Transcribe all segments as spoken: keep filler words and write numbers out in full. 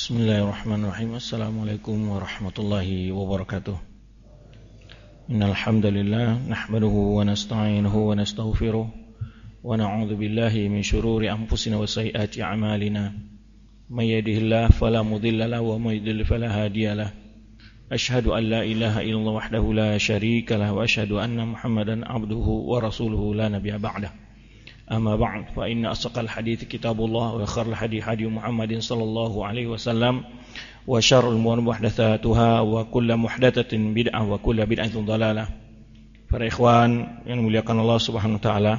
Bismillahirrahmanirrahim. Assalamualaikum warahmatullahi wabarakatuh. Innal hamdalillah nahmaduhu wa nasta'inuhu wa nastaghfiruh wa na'udzu billahi min shururi anfusina wa sayyiati a'malina. May yahdihillahu fala mudilla lahu wa may yudlil fala hadiya lahu. Asyhadu an la ilaha illallah wahdahu la syarika lahu wa asyhadu anna Muhammadan abduhu wa rasuluhu la nabiyya ba'dahu. Amma ba'd, fa inna asqal hadits kitabullah wa khairul hadi hadi Muhammadin sallallahu alaihi wasallam wa syarrul umuri muhdatsatuha wa kullu muhdatsatin bid'ah wa kullu bid'atin dhalalah. Para ikhwan yang dimuliakan Allah Subhanahu wa taala,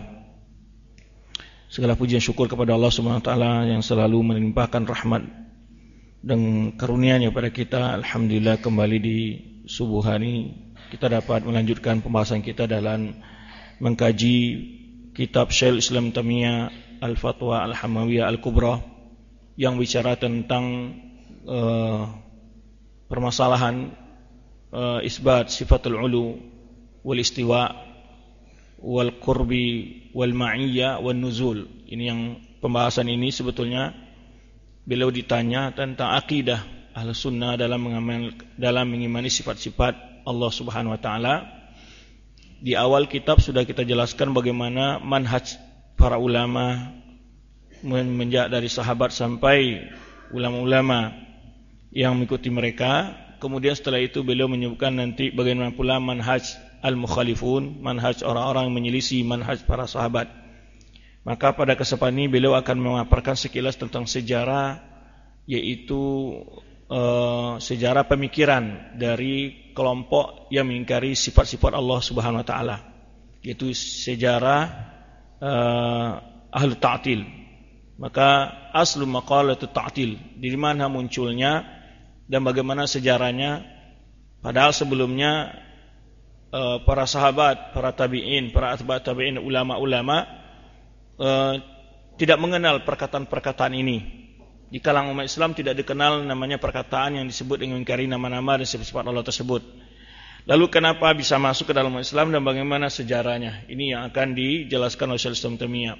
segala puji dan syukur kepada Allah Subhanahu wa taala yang selalu melimpahkan rahmat dan karunia-Nya pada kita. Alhamdulillah, kembali di subuh hari kita dapat melanjutkan pembahasan kita dalam mengkaji kitab Syekhul Islam Taimiyah Al-Fatwa Al-Hamawiyah Al-Kubra yang bicara tentang uh, permasalahan uh, isbat sifatul ulu wal istiwa wal qurbi wal ma'iyya wal nuzul. Ini yang pembahasan ini sebetulnya beliau ditanya tentang akidah Ahlus Sunnah dalam mengamal, dalam mengimani sifat-sifat Allah Subhanahu wa taala. Di awal kitab sudah kita jelaskan bagaimana manhaj para ulama menjak dari sahabat sampai ulama-ulama yang mengikuti mereka. Kemudian setelah itu beliau menyebutkan nanti bagaimana pula manhaj al-mukhalifun, manhaj orang-orang yang menyelisih manhaj para sahabat. Maka pada kesempatan ini beliau akan memaparkan sekilas tentang sejarah, yaitu uh, sejarah pemikiran dari kelompok yang mengingkari sifat-sifat Allah Subhanahu wa taala, yaitu sejarah uh, ahli ta'til. Maka aslu maqalatu ta'til, dari mana munculnya dan bagaimana sejarahnya. Padahal sebelumnya uh, para sahabat, para tabi'in, para atba' tabi'in, ulama-ulama uh, tidak mengenal perkataan-perkataan ini. Di kalangan umat Islam tidak dikenal namanya perkataan yang disebut dengan mengingkari nama-nama dan sifat-sifat Allah tersebut. Lalu kenapa bisa masuk ke dalam umat Islam dan bagaimana sejarahnya? Ini yang akan dijelaskan oleh Syekhul Islam Taimiyah.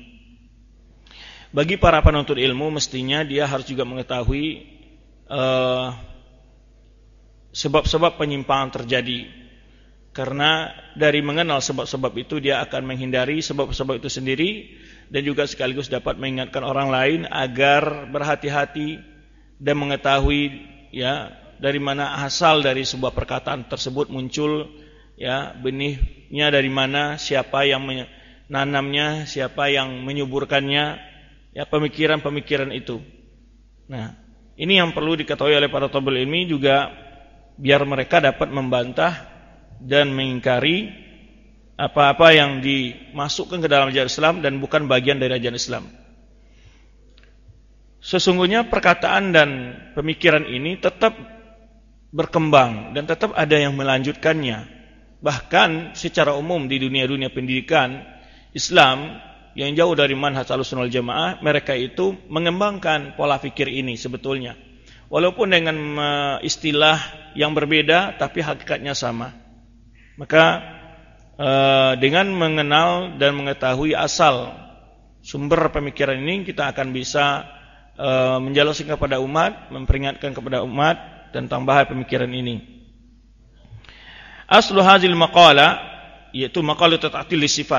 Bagi para penuntut ilmu mestinya dia harus juga mengetahui uh, sebab-sebab penyimpangan terjadi. Karena dari mengenal sebab-sebab itu dia akan menghindari sebab-sebab itu sendiri, dan juga sekaligus dapat mengingatkan orang lain agar berhati-hati dan mengetahui ya dari mana asal dari sebuah perkataan tersebut muncul, ya benihnya dari mana, siapa yang menanamnya, siapa yang menyuburkannya, ya pemikiran-pemikiran itu. Nah, ini yang perlu diketahui oleh para thalibul ilmi juga, biar mereka dapat membantah dan mengingkari apa-apa yang dimasukkan ke dalam ajaran Islam dan bukan bagian dari ajaran Islam. Sesungguhnya perkataan dan pemikiran ini tetap berkembang dan tetap ada yang melanjutkannya. Bahkan secara umum di dunia-dunia pendidikan Islam yang jauh dari manhaj Ahlussunnah wal Jamaah, mereka itu mengembangkan pola fikir ini sebetulnya. Walaupun dengan istilah yang berbeda tapi hakikatnya sama. Maka Uh, dengan mengenal dan mengetahui asal sumber pemikiran ini, kita akan bisa uh, menjelaskan kepada umat, memperingatkan kepada umat tentang bahaya pemikiran ini. Aslu hazil maqala, yaitu maqalah ta'til sifat.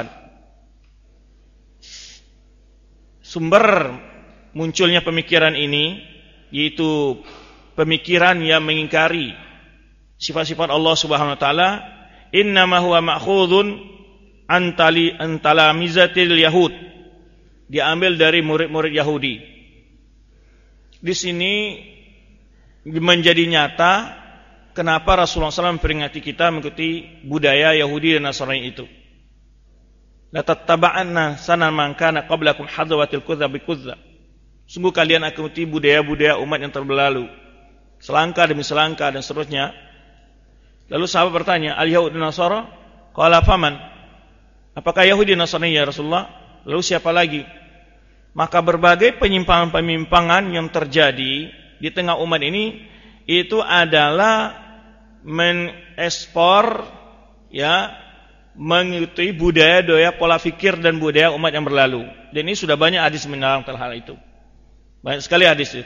Sumber munculnya pemikiran ini yaitu pemikiran yang mengingkari sifat-sifat Allah Subhanahu wa taala. Innama huwa ma'khudun antali antalamizatil yahud, diambil dari murid-murid Yahudi. Di sini menjadi nyata kenapa Rasulullah shallallahu alaihi wasallam memperingati kita mengikuti budaya Yahudi dan Nasrani itu. La tattaba'anna sanan man kana qablakum hadwatil kudza bi kudza. Sungguh kalian akan mengikuti budaya-budaya umat yang terlalu, selangkah demi selangkah dan seterusnya. Lalu sahabat bertanya, al-Yahud dan Nasara? Qala faman? Apakah Yahudi dan Nasrani ya Rasulullah? Lalu siapa lagi? Maka berbagai penyimpangan-penyimpangan yang terjadi di tengah umat ini itu adalah mengekspor, ya, mengikuti budaya-budaya, pola fikir dan budaya umat yang berlalu. Dan ini sudah banyak hadis menerangkan hal itu. Banyak sekali hadis itu.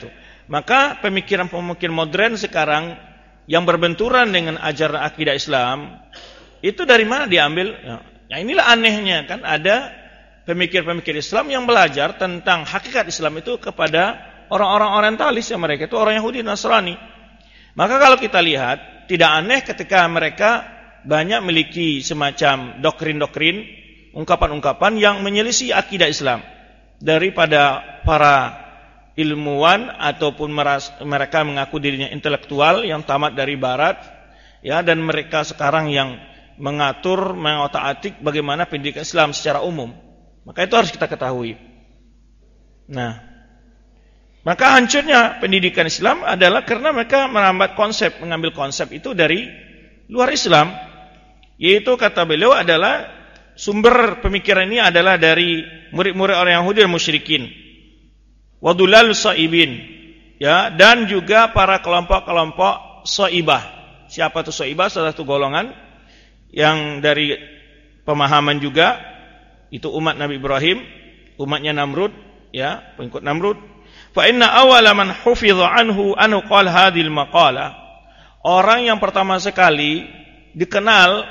Maka pemikiran-pemikiran modern sekarang yang berbenturan dengan ajaran akidah Islam, itu dari mana diambil? Ya inilah anehnya kan, ada pemikir-pemikir Islam yang belajar tentang hakikat Islam itu kepada orang-orang orientalis, yang mereka itu orang Yahudi Nasrani. Maka kalau kita lihat, tidak aneh ketika mereka banyak memiliki semacam doktrin-doktrin, ungkapan-ungkapan yang menyelisih akidah Islam daripada para ilmuwan ataupun meras, mereka mengaku dirinya intelektual yang tamat dari barat, ya, dan mereka sekarang yang mengatur, mengotak-atik bagaimana pendidikan Islam secara umum. Maka itu harus kita ketahui. Nah, maka hancurnya pendidikan Islam adalah karena mereka merambat konsep, mengambil konsep itu dari luar Islam. Yaitu kata beliau adalah sumber pemikiran ini adalah dari murid-murid orang Yahudi dan musyrikin. Wadulal saibin, ya, dan juga para kelompok-kelompok saibah. Siapa itu saibah? Salah satu golongan yang dari pemahaman juga itu umat Nabi Ibrahim, umatnya Namrud, ya, pengikut Namrud. Fa inna awwala man hufidha anhu an qala hadhil maqala. Orang yang pertama sekali dikenal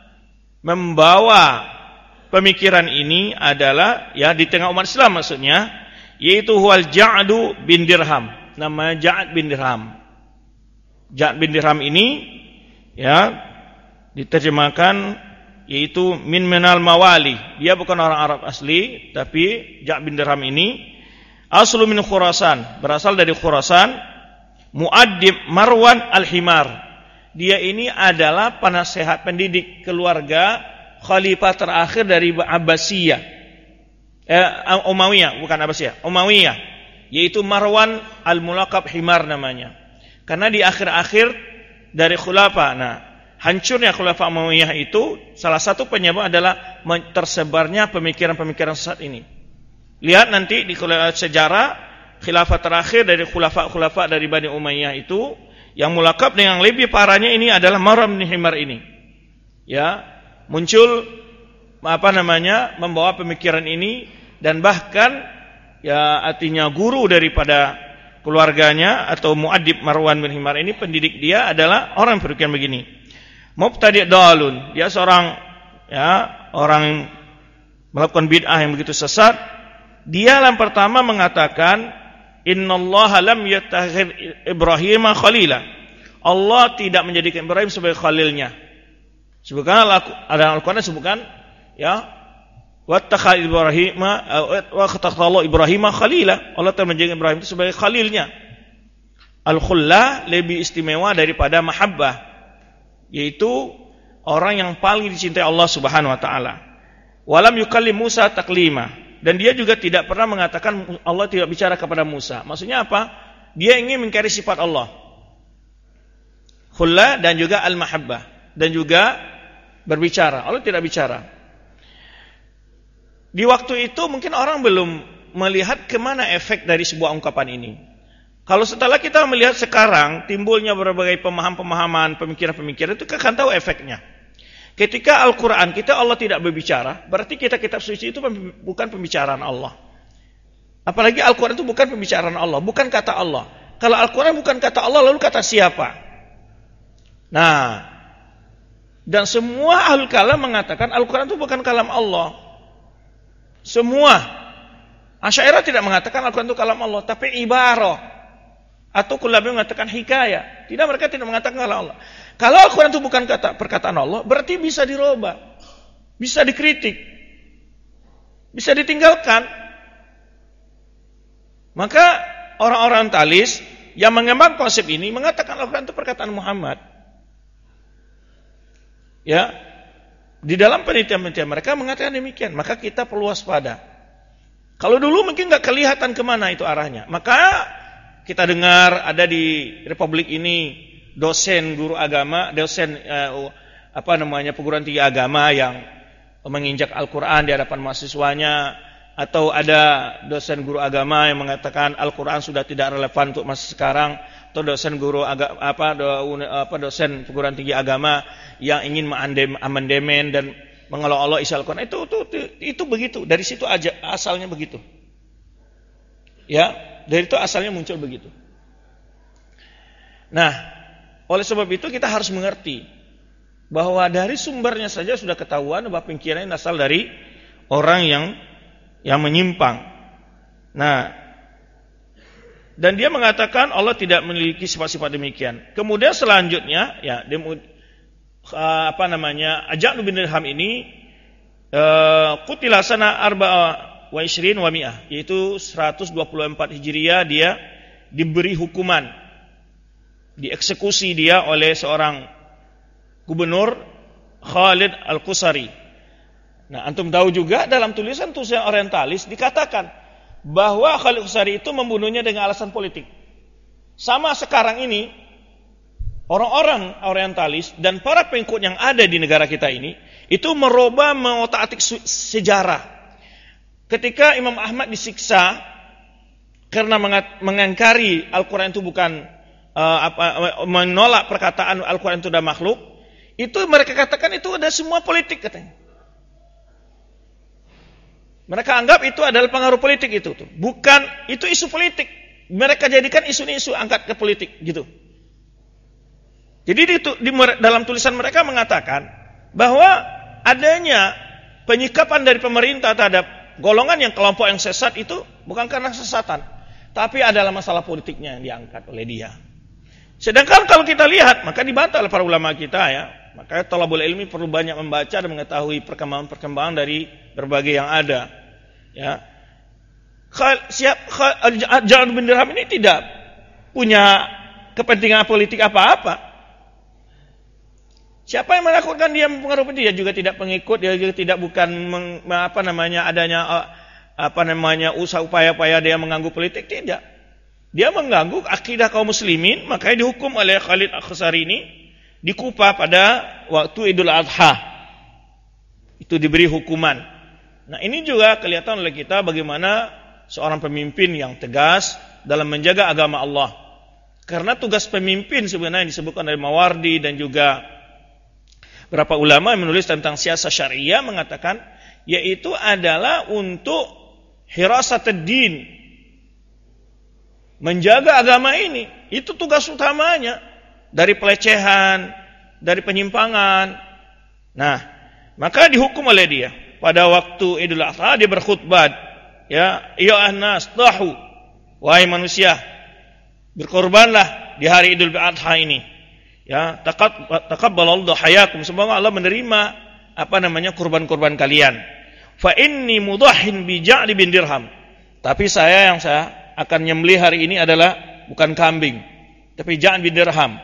membawa pemikiran ini adalah, ya, di tengah umat Islam maksudnya, yaitu huwal Ja'du bin Dirham. Namanya Ja'd bin Dirham. Ja'd bin Dirham ini, ya, diterjemahkan yaitu min minal mawali. Dia bukan orang Arab asli, tapi Ja'd bin Dirham ini aslu min Khurasan, berasal dari Khurasan. Muaddib Marwan al-Himar. Dia ini adalah penasehat pendidik keluarga khalifah terakhir dari Abbasiyah. Eh, Umayyah, bukan Abbasiyah, Umayyah, yaitu Marwan al-Mulaqab Himar namanya. Karena di akhir-akhir dari khulafah, nah, hancurnya khulafah Umayyah itu salah satu penyebab adalah tersebarnya pemikiran-pemikiran sesat ini. Lihat nanti di sejarah khilafah terakhir dari khulafah-khulafah dari Bani Umayyah itu, yang mulaqab dengan lebih parahnya ini adalah Marwan bin Himar ini. Ya, muncul apa namanya membawa pemikiran ini, dan bahkan, ya, artinya guru daripada keluarganya atau muaddib Marwan bin Himar ini, pendidik dia adalah orang yang berpikiran begini. Mubtadi' dalun, dia seorang, ya, orang melakukan bid'ah yang begitu sesat. Dia yang pertama mengatakan innallaha lam yattakhidh Ibrahim khalila. Allah tidak menjadikan Ibrahim sebagai khalilnya. Sebutkan ada Al-Qur'an sebutkan, ya, wattakhadha Ibrahim wa khatallahu Ibrahim khalila. Allah telah menjadikan Ibrahim itu sebagai khalilnya. Al-khullah lebih istimewa daripada mahabbah, yaitu orang yang paling dicintai Allah Subhanahu wa taala. Walam yukallim Musa taklima, dan dia juga tidak pernah mengatakan Allah tidak bicara kepada Musa. Maksudnya apa? Dia ingin mengingkari sifat Allah, khullah dan juga al-mahabbah, dan juga berbicara. Allah tidak bicara. Di waktu itu mungkin orang belum melihat kemana efek dari sebuah ungkapan ini. Kalau setelah kita melihat sekarang timbulnya berbagai pemahaman-pemahaman, pemikiran-pemikiran, itu akan tahu efeknya. Ketika Al-Quran kita Allah tidak berbicara, berarti kitab-kitab suci itu bukan pembicaraan Allah. Apalagi Al-Quran itu bukan pembicaraan Allah, bukan kata Allah. Kalau Al-Quran bukan kata Allah, lalu kata siapa? Nah, dan semua ahlul kalam mengatakan Al-Quran itu bukan kalam Allah. Semua Asy'ariyah tidak mengatakan Al-Quran itu kalam Allah, tapi ibarah. Atau Kullabi mengatakan hikayah. Tidak, mereka tidak mengatakan kalam Allah. Kalau Al-Quran itu bukan kata perkataan Allah, berarti bisa dirubah, bisa dikritik, bisa ditinggalkan. Maka orang-orang talis yang mengembang konsep ini mengatakan Al-Quran itu perkataan Muhammad. Ya, di dalam penelitian-penelitian mereka mengatakan demikian. Maka kita perlu waspada. Kalau dulu mungkin nggak kelihatan kemana itu arahnya. Maka kita dengar ada di Republik ini dosen guru agama, dosen uh, apa namanya perguruan tinggi agama yang menginjak Al-Quran di hadapan mahasiswanya, atau ada dosen guru agama yang mengatakan Al-Quran sudah tidak relevan untuk masa sekarang, atau dosen guru aga, apa, do, apa dosen perguruan tinggi agama yang ingin mengamandemen dan mengolok-olok isi Al-Quran. Itu, itu, itu, itu begitu, dari situ aja asalnya begitu. Ya, dari itu asalnya muncul begitu. Nah, oleh sebab itu kita harus mengerti bahwa dari sumbernya saja sudah ketahuan bahwa pengkhianat asal dari orang yang yang menyimpang. Nah, dan dia mengatakan Allah tidak memiliki sifat-sifat demikian. Kemudian selanjutnya, ya, dia, uh, apa namanya, Ja'd bin Dirham ini uh, qutila sana arba'a wa ishrin wa mi'ah, yaitu seratus dua puluh empat Hijriah dia diberi hukuman, dieksekusi dia oleh seorang gubernur Khalid Al-Qusari. Nah, antum tahu juga dalam tulisan-tulisan orientalis dikatakan bahwa Khalid Al-Qusari itu membunuhnya dengan alasan politik. Sama sekarang ini orang-orang orientalis dan para pengikut yang ada di negara kita ini itu merubah, mengotak-atik sejarah. Ketika Imam Ahmad disiksa karena mengingkari Al-Quran itu bukan uh, apa, menolak perkataan Al-Quran itu adalah makhluk, itu mereka katakan itu ada semua politik katanya. Mereka anggap itu adalah pengaruh politik itu tuh. Bukan, itu isu politik. Mereka jadikan isu ini isu angkat ke politik gitu. Jadi di, di, dalam tulisan mereka mengatakan bahwa adanya penyikapan dari pemerintah terhadap golongan yang kelompok yang sesat itu bukan karena kesesatan, tapi adalah masalah politiknya yang diangkat oleh dia. Sedangkan kalau kita lihat, maka dibantah oleh para ulama kita ya. Makanya thalabul ilmi perlu banyak membaca dan mengetahui perkembangan-perkembangan dari berbagai yang ada. Ya, siap Ja'd bin Dirham ini tidak punya kepentingan politik apa-apa. Siapa yang melakukan dia mempengaruhi dia juga tidak pengikut, dia juga tidak bukan meng, apa namanya adanya apa namanya usaha upaya-upaya dia mengganggu politik, tidak. Dia mengganggu akidah kaum muslimin, makanya dihukum oleh Khalid Al-Qusari ini di Kufah pada waktu Idul Adha. Itu diberi hukuman. Nah, ini juga kelihatan oleh kita bagaimana seorang pemimpin yang tegas dalam menjaga agama Allah. Karena tugas pemimpin sebenarnya disebutkan dari Mawardi dan juga beberapa ulama yang menulis tentang siasat syariah mengatakan yaitu adalah untuk hirasatid din, menjaga agama ini. Itu tugas utamanya. Dari pelecehan, dari penyimpangan. Nah, maka dihukum oleh dia. Pada waktu Idul Adha dia berkhutbah, ya, ya ahnas tahu, wahai manusia, berkorbanlah di hari Idul Adha ini. Ya, taqabbalallahu hayakum, semoga Allah menerima apa namanya kurban-kurban kalian. Fa inni mudahhin bi Ja'd bin Dirham. Tapi saya yang saya akan nyembelih hari ini adalah bukan kambing, tapi Ja'd bin Dirham.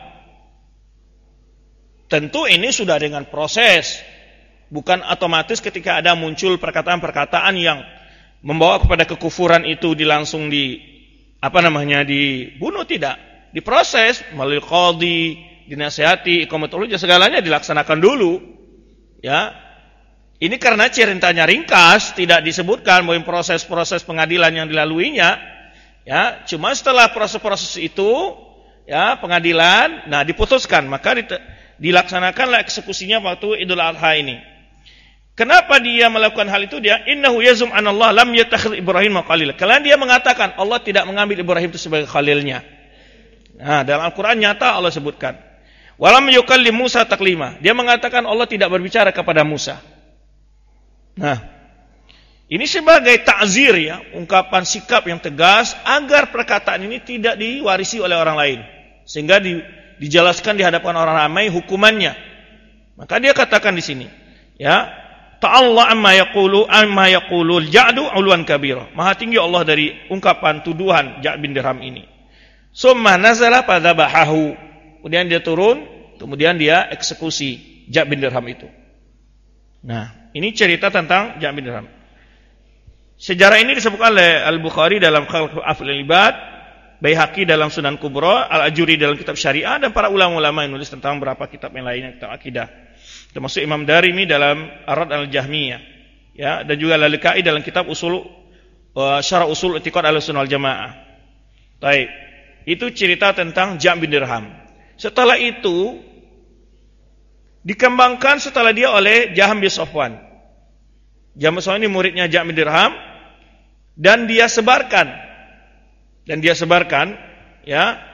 Tentu ini sudah dengan proses, bukan otomatis ketika ada muncul perkataan-perkataan yang membawa kepada kekufuran itu dilangsung di apa namanya dibunuh, tidak. Diproses melalui qadhi, dinasihati, iqamatul hujjah, segalanya dilaksanakan dulu. Ya. Ini karena ceritanya ringkas, tidak disebutkan bahwa proses-proses pengadilan yang dilaluinya. Ya, cuma setelah proses-proses itu, ya, pengadilan, nah diputuskan, maka dite- dilaksanakanlah eksekusinya waktu Idul Adha ini. Kenapa dia melakukan hal itu? Dia innahu yazum anallah lam yattakhidh Ibrahim khalila. Karena dia mengatakan Allah tidak mengambil Ibrahim itu sebagai khalilnya. Nah, dalam Al-Qur'an nyata Allah sebutkan. Walam yukallim Musa taklima. Dia mengatakan Allah tidak berbicara kepada Musa. Nah, ini sebagai ta'zir ya, ungkapan sikap yang tegas agar perkataan ini tidak diwarisi oleh orang lain. Sehingga di dijelaskan di hadapan orang ramai hukumannya. Maka dia katakan di sini, ya, ta'alla amma yaqulu amma yaqulul Ja'du ulwan kabira. Maha tinggi Allah dari ungkapan tuduhan Ja'd bin Dirham ini. Summa nazala fadzabahahu. Kemudian dia turun, kemudian dia eksekusi Ja'd bin Dirham itu. Nah, ini cerita tentang Ja'd bin Dirham. Sejarah ini disebutkan oleh Al-Bukhari dalam Khalqul Af'alil Ibad, Baihaqi dalam Sunan Kubra, Al-Ajuri dalam kitab Syariah, dan para ulama-ulama yang nulis tentang beberapa kitab yang lainnya, kitab akidah. Termasuk Imam Darimi dalam Ar-Rad al-Jahmiyah, ya, dan juga Al-Lalikai dalam kitab Usul uh, Syarah Usul I'tiqad Ahlussunnah wal Jamaah. Baik. Itu cerita tentang Ja'd bin Dirham. Setelah itu dikembangkan setelah dia oleh Jaham bin Safwan. Jaham bin Safwan ini muridnya Ja'd bin Dirham, dan dia sebarkan dan dia sebarkan ya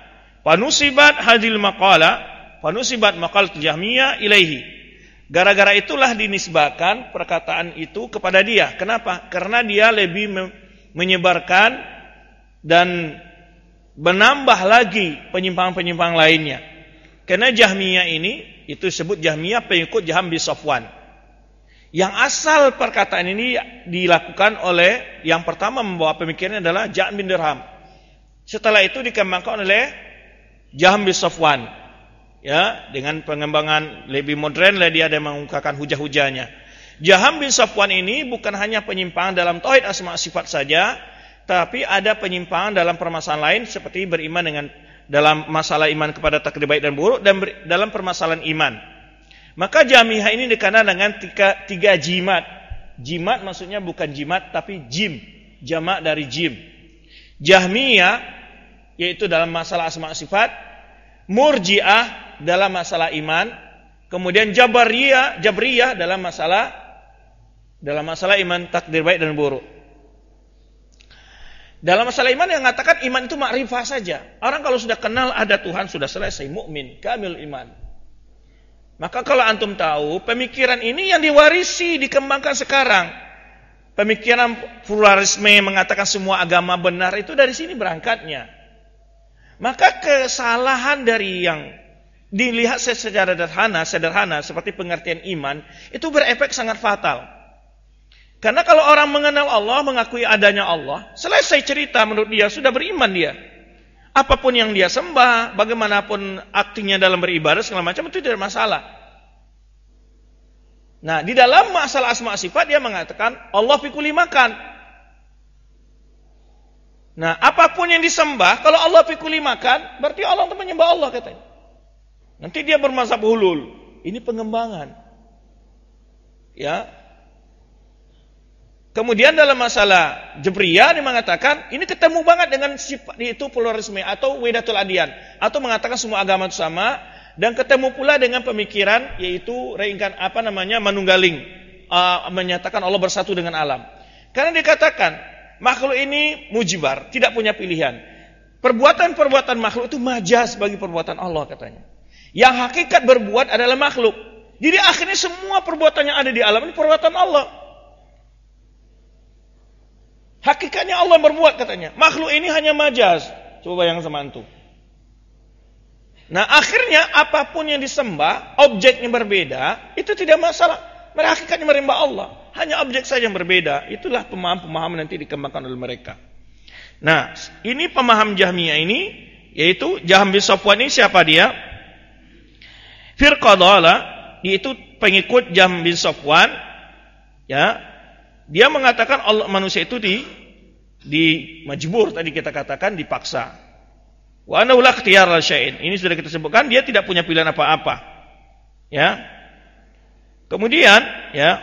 Fanusibat hadil maqala, fanusibat maqalatul Jahmiyah ilaihi. Gara-gara itulah dinisbahkan perkataan itu kepada dia. Kenapa? Karena dia lebih menyebarkan dan menambah lagi penyimpangan-penyimpangan lainnya. Karena Jahmiyah ini, itu disebut Jahmiyah pengikut Jahm bin Safwan. Yang asal perkataan ini dilakukan oleh yang pertama membawa pemikirannya adalah Jahm bin Dirham. Setelah itu dikembangkan oleh Jahm bin Safwan. Ya, dengan pengembangan lebih modern lah dia ada mengungkapkan hujah-hujahnya. Jahm bin Safwan ini bukan hanya penyimpangan dalam tauhid asma sifat saja, tapi ada penyimpangan dalam permasalahan lain seperti beriman dengan dalam masalah iman kepada takdir baik dan buruk dan ber, dalam permasalahan iman. Maka Jahmiyah ini dikenal dengan tiga, tiga jimat. Jimat maksudnya bukan jimat tapi jim, jamak dari jim. Jahmiyah yaitu dalam masalah asma sifat, Murji'ah dalam masalah iman, kemudian Jabariyah, Jabriyah dalam masalah dalam masalah iman takdir baik dan buruk. Dalam masalah iman yang mengatakan iman itu makrifah saja. Orang kalau sudah kenal ada Tuhan sudah selesai mukmin, kamil iman. Maka kalau antum tahu, pemikiran ini yang diwarisi, dikembangkan sekarang. Pemikiran pluralisme mengatakan semua agama benar itu dari sini berangkatnya. Maka kesalahan dari yang dilihat secara sederhana, sederhana seperti pengertian iman, itu berefek sangat fatal. Karena kalau orang mengenal Allah, mengakui adanya Allah, selesai cerita menurut dia, sudah beriman dia. Apapun yang dia sembah, bagaimanapun aktinya dalam beribadah, segala macam, itu tidak masalah. Nah, di dalam masalah asma sifat, dia mengatakan, Allah fi kulli makan. Nah, apapun yang disembah, kalau Allah fi kulli makan, berarti Allah untuk menyembah Allah, katanya. Nanti dia bermazhab hulul. Ini pengembangan. Ya. Kemudian dalam masalah Jabriyah dia mengatakan ini ketemu banget dengan sifat itu pluralisme atau Wahdatul Adyan atau mengatakan semua agama itu sama dan ketemu pula dengan pemikiran yaitu reinkan apa namanya manunggaling uh, menyatakan Allah bersatu dengan alam. Karena dikatakan makhluk ini mujibar, tidak punya pilihan. Perbuatan-perbuatan makhluk itu majaz bagi perbuatan Allah katanya. Yang hakikat berbuat adalah makhluk. Jadi akhirnya semua perbuatan yang ada di alam ini perbuatan Allah. Hakikatnya Allah berbuat katanya. Makhluk ini hanya majaz. Coba bayangkan sama antum. Nah akhirnya apapun yang disembah, objeknya berbeda, itu tidak masalah. Mereka hakikatnya menyembah Allah. Hanya objek saja yang berbeda. Itulah pemahaman-pemahaman nanti dikembangkan oleh mereka. Nah ini pemaham Jahmiyah ini, yaitu Jahm bin Safwan ini siapa dia? Firqadalah, yaitu pengikut Jahm bin Safwan. Ya. Dia mengatakan Allah manusia itu di di majbur tadi kita katakan dipaksa. Wa annahu la ikhtiyar la syai'in. Ini sudah kita sebutkan dia tidak punya pilihan apa-apa. Ya. Kemudian ya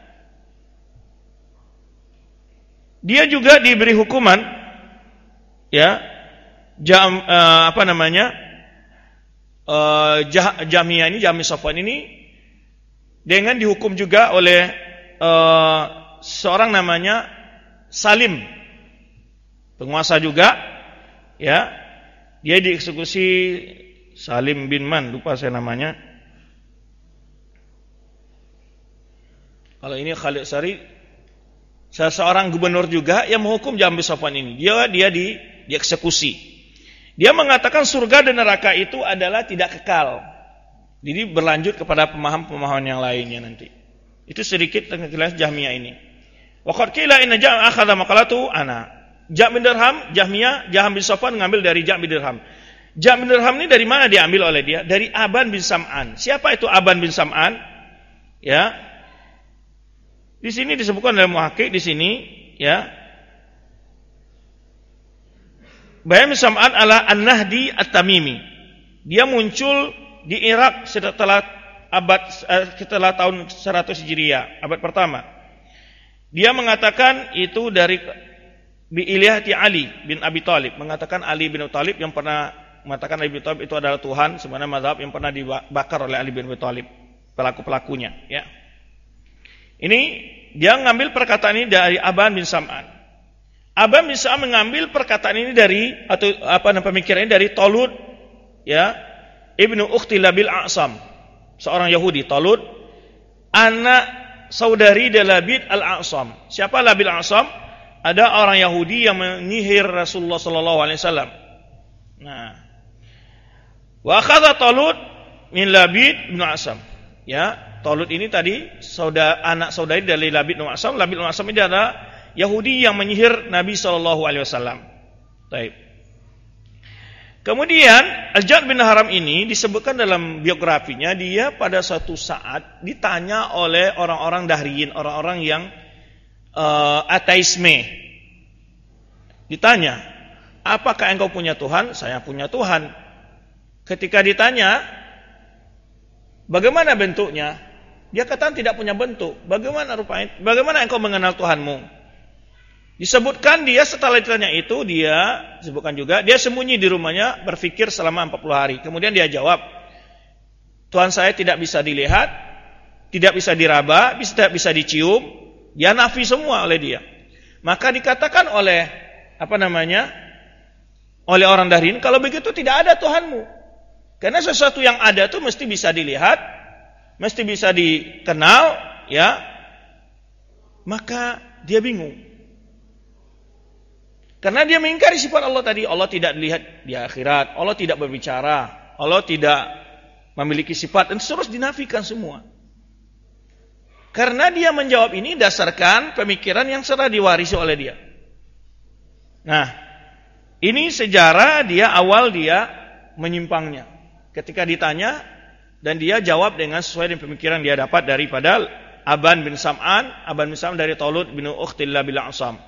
dia juga diberi hukuman ya jam uh, apa namanya? Uh, Jahmiyah ini Jahm bin Safwan ini dengan dihukum juga oleh uh, seorang namanya Salim, penguasa juga, ya, dia dieksekusi Salim bin Man, lupa saya namanya. Kalau ini Khalid Sari, seorang gubernur juga yang menghukum Jahm bin Safwan ini. Dia dia di dieksekusi. Dia mengatakan surga dan neraka itu adalah tidak kekal. Jadi berlanjut kepada pemahaman-pemahaman yang lainnya nanti. Itu sedikit tentang jelas Jahmiyah ini. Waqad qila inna Jahm akhadha maqalatu ana. Jahm bin Dirham, Jahmiyah, Jahm bin Safwan mengambil dari Jahm bin Dirham. Jahm bin Dirham ini dari mana diambil oleh dia? Dari Aban bin Sam'an. Siapa itu Aban bin Sam'an? Ya. Di sini disebutkan dalam Muhaqqiq di sini, ya. Aban bin Sam'an adalah An-Nahdi At-Tamimi. Dia muncul di Irak setelah abad setelah tahun seratus Hijriah, abad pertama. Dia mengatakan itu dari bi'ilihati Ali bin Abi Thalib, mengatakan Ali bin Abi Thalib yang pernah mengatakan Ali bin Abi Thalib itu adalah Tuhan, sebenarnya mazhab yang pernah dibakar oleh Ali bin Abi Thalib, pelaku-pelakunya, ya. Ini dia mengambil perkataan ini dari Aban bin Sam'an. Aban bin Sam'an mengambil perkataan ini dari atau apa namanya pemikiran ini dari Talut ya, ibnu ukhti Labil A'sam, seorang Yahudi. Talut anak saudari dari Labid Al-A'sam. Siapa Labil A'sam? Ada orang Yahudi yang menyihir Rasulullah sallallahu alaihi wasallam. Nah, wa akhadha Talut min Labid bin A'sam. Ya, Talut ini tadi saudara, anak saudari dari Labid bin A'sam. Labid bin A'sam ini adalah Yahudi yang menyihir Nabi sallallahu alaihi wasallam. Baik. Kemudian Al-Ja'd bin Haram ini disebutkan dalam biografinya, dia pada suatu saat ditanya oleh orang-orang Dahriyin, orang-orang yang uh, ateisme. Ditanya, apakah engkau punya Tuhan? Saya punya Tuhan. Ketika ditanya, bagaimana bentuknya? Dia katakan tidak punya bentuk. Bagaimana rupanya? Bagaimana engkau mengenal Tuhanmu? Disebutkan dia setelah ditanya itu, dia disebutkan juga dia sembunyi di rumahnya berpikir selama empat puluh hari. Kemudian dia jawab, Tuhan saya tidak bisa dilihat, tidak bisa diraba, tidak bisa dicium. Dia nafi semua oleh dia. Maka dikatakan oleh apa namanya? Oleh orang Dahriyin, kalau begitu tidak ada Tuhanmu. Karena sesuatu yang ada itu mesti bisa dilihat, mesti bisa dikenal, ya. Maka dia bingung. Karena dia mengingkari sifat Allah tadi. Allah tidak dilihat di akhirat, Allah tidak berbicara, Allah tidak memiliki sifat, dan terus dinafikan semua. Karena dia menjawab ini dasarkan pemikiran yang sudah diwarisi oleh dia. Nah, ini sejarah dia awal dia menyimpangnya. Ketika ditanya dan dia jawab dengan sesuai dengan pemikiran dia dapat daripada Aban bin Sam'an, Aban bin Sam'an dari Talut bin Ukhtillah bil A'sam.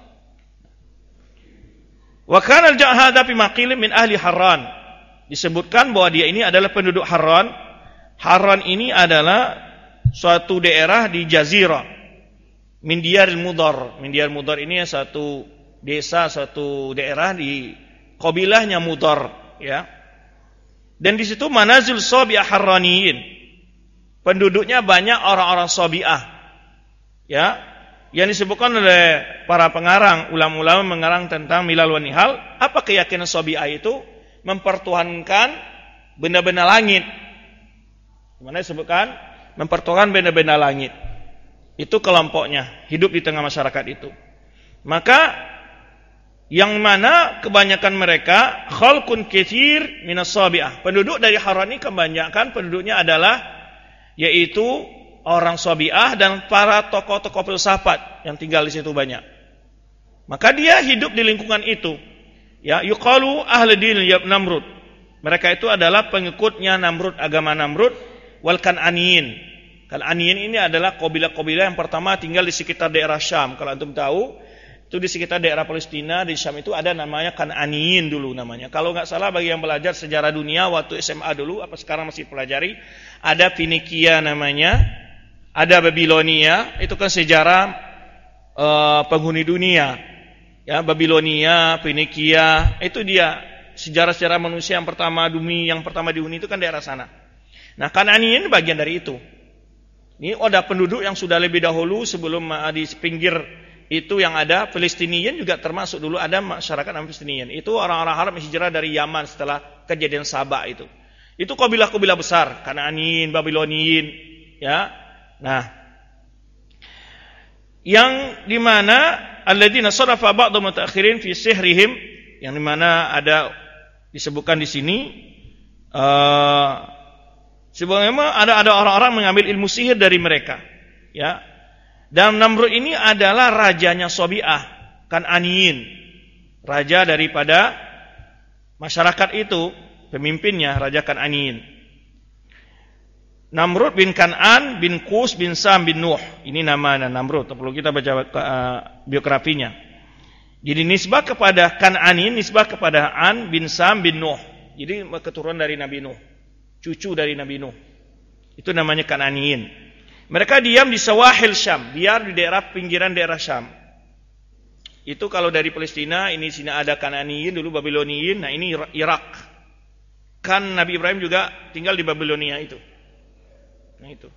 Wa kana al-Ja'd hadza fi maqil min ahli Harran. Disebutkan bahwa dia ini adalah penduduk Harran. Harran ini adalah suatu daerah di Jazirah. Min Diyaril Mudar. Min Diyaril Mudar ini satu desa, satu daerah di kabilahnya Mudar, ya. Dan di situ manazil Sabi'ah Harraniyin. Penduduknya banyak orang-orang Sabi'ah. Ya. Yang disebutkan oleh para pengarang, ulama-ulama mengarang tentang Milal wa Nihal. Apa keyakinan Sabi'ah itu? Mempertuhankan benda-benda langit. Dimana disebutkan? Mempertuhankan benda-benda langit. Itu kelompoknya, hidup di tengah masyarakat itu. Maka yang mana kebanyakan mereka khalqun katsir minas Sabi'ah. Penduduk dari Harran ini kebanyakan penduduknya adalah yaitu orang Sabi'ah dan para tokoh-tokoh filsafat yang tinggal di situ banyak. Maka dia hidup di lingkungan itu. Ya, yuqalu ahli din Namrud. Mereka itu adalah pengikutnya Namrud, agama Namrud, wal Kan'aniyin. Kan'aniyin ini adalah kabilah-kabilah yang pertama tinggal di sekitar daerah Syam. Kalau antum tahu, itu di sekitar daerah Palestina, di Syam itu ada namanya Kan'aniyin dulu namanya. Kalau nggak salah bagi yang belajar sejarah dunia waktu S M A dulu, apa sekarang masih pelajari, ada Finikia namanya. Ada Babilonia, itu kan sejarah uh, penghuni dunia. Ya, Babilonia, Finikia, itu dia sejarah-sejarah manusia yang pertama dumi, yang pertama dihuni itu kan daerah sana. Nah, Kan'ani ini bagian dari itu. Ini ada penduduk yang sudah lebih dahulu sebelum uh, di pinggir itu yang ada Palestinian juga termasuk dulu ada masyarakat Palestinian. Itu orang-orang Arab yang hijrah dari Yaman setelah kejadian Sabah itu. Itu kabilah-kabilah besar, Kan'aniyin, Babiloniyin, ya. Nah, yang dimana alladzina sadafa ba'dhum mutaakhirin fi sihrihim, yang dimana ada disebutkan di sini uh, sebenarnya ada ada orang-orang mengambil ilmu sihir dari mereka, ya. Dan Namrud ini adalah rajanya Sabi'ah, Kan'aniyin, raja daripada masyarakat itu, pemimpinnya raja Kan'aniyin. Namrud bin Kan'an bin Qus bin Sam bin Nuh. Ini nama Namrud. Perlu kita baca uh, biografinya. Jadi nisbah kepada Kan'anin, nisbah kepada An bin Sam bin Nuh. Jadi keturunan dari Nabi Nuh, cucu dari Nabi Nuh. Itu namanya Kan'aniyin. Mereka diam di Sawahil Syam, biar di daerah pinggiran daerah Syam. Itu kalau dari Palestina, ini sini ada Kan'aniyin, dulu Babiloniyin. Nah ini Irak. Kan Nabi Ibrahim juga tinggal di Babilonia itu. Nah itu.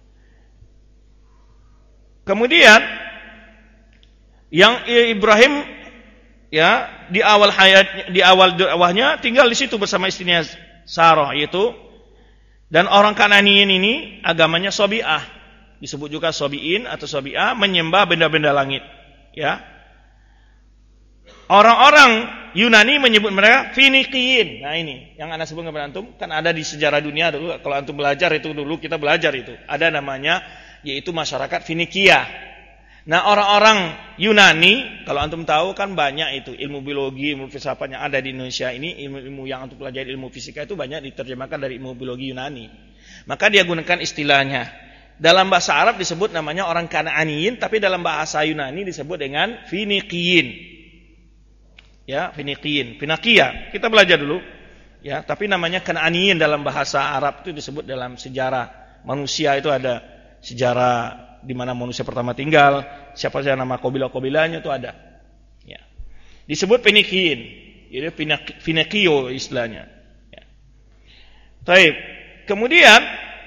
Kemudian yang Ibrahim ya di awal hayat, di awal dakwahnya tinggal di situ bersama istrinya Sarah yaitu, dan orang Kananiyin ini agamanya Sobi'ah, disebut juga Sobi'in atau Sobi'ah, menyembah benda-benda langit. Ya, orang-orang Yunani menyebut mereka Finikiyin. Nah ini yang Anda sebut kepada antum, kan ada di sejarah dunia dulu. Kalau antum belajar itu dulu, kita belajar itu. Ada namanya yaitu masyarakat Finikia. Nah orang-orang Yunani, kalau antum tahu kan banyak itu ilmu biologi, ilmu filsafat yang ada di Indonesia ini, ilmu-ilmu yang antum pelajari, ilmu fisika itu banyak diterjemahkan dari ilmu biologi Yunani. Maka dia gunakan istilahnya. Dalam bahasa Arab disebut namanya orang Kananiyin, tapi dalam bahasa Yunani disebut dengan Finikiyin. Ya, Finikiyin, Finakia. Kita belajar dulu. Ya, tapi namanya Kananiyin dalam bahasa Arab itu disebut dalam sejarah manusia itu ada sejarah di mana manusia pertama tinggal, siapa saja nama kabilah-kabilahnya itu ada. Ya. Disebut Finikiyin. Jadi Finikio istilahnya. Ya. Baik. Kemudian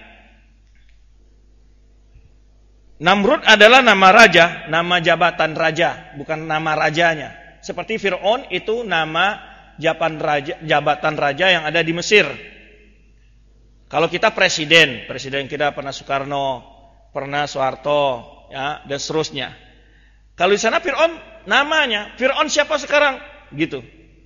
Namrud adalah nama raja, nama jabatan raja, bukan nama rajanya. Seperti Fir'aun itu nama jabatan raja, jabatan raja yang ada di Mesir. Kalau kita presiden, presiden kita pernah Soekarno, pernah Soeharto, ya, dan seterusnya. Kalau di sana Fir'aun namanya, Fir'aun siapa sekarang? Gitu.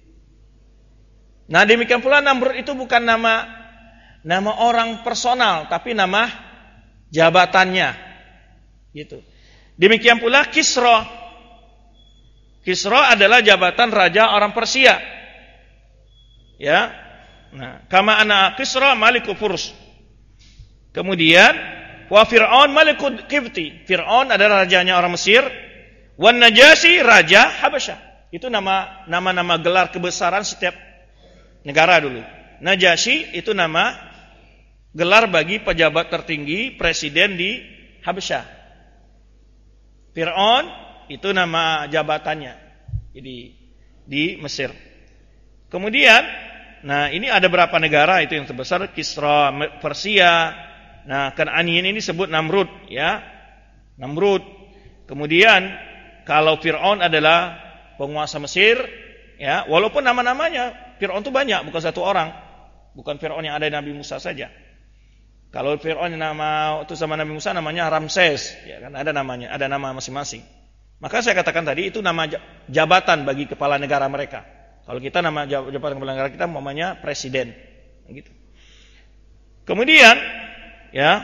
Nah demikian pula Namrud itu bukan nama nama orang personal, tapi nama jabatannya. Gitu. Demikian pula Kisra. Kisra adalah jabatan raja orang Persia. Ya. Nah, kama ana Kisra maliku Furs. Kemudian wa Fir'aun maliku Qibti. Fir'aun adalah rajanya orang Mesir. Wan Najasyi raja Habasyah. Itu nama nama-nama gelar kebesaran setiap negara dulu. Najasyi itu nama gelar bagi pejabat tertinggi presiden di Habasyah. Fir'aun itu nama jabatannya. Jadi di Mesir. Kemudian, nah ini ada berapa negara itu yang terbesar? Kisra, Persia. Nah, Kananiyin ini disebut Namrud, ya. Namrud. Kemudian kalau Fir'aun adalah penguasa Mesir, ya, walaupun nama-namanya Fir'aun itu banyak, bukan satu orang. Bukan Fir'aun yang ada di Nabi Musa saja. Kalau Fir'aun yang nama itu sama Nabi Musa namanya Ramses, ya kan ada namanya, ada nama masing-masing. Maka saya katakan tadi itu nama jabatan bagi kepala negara mereka. Kalau kita nama jabatan kepala negara kita namanya presiden, gitu. Kemudian, ya,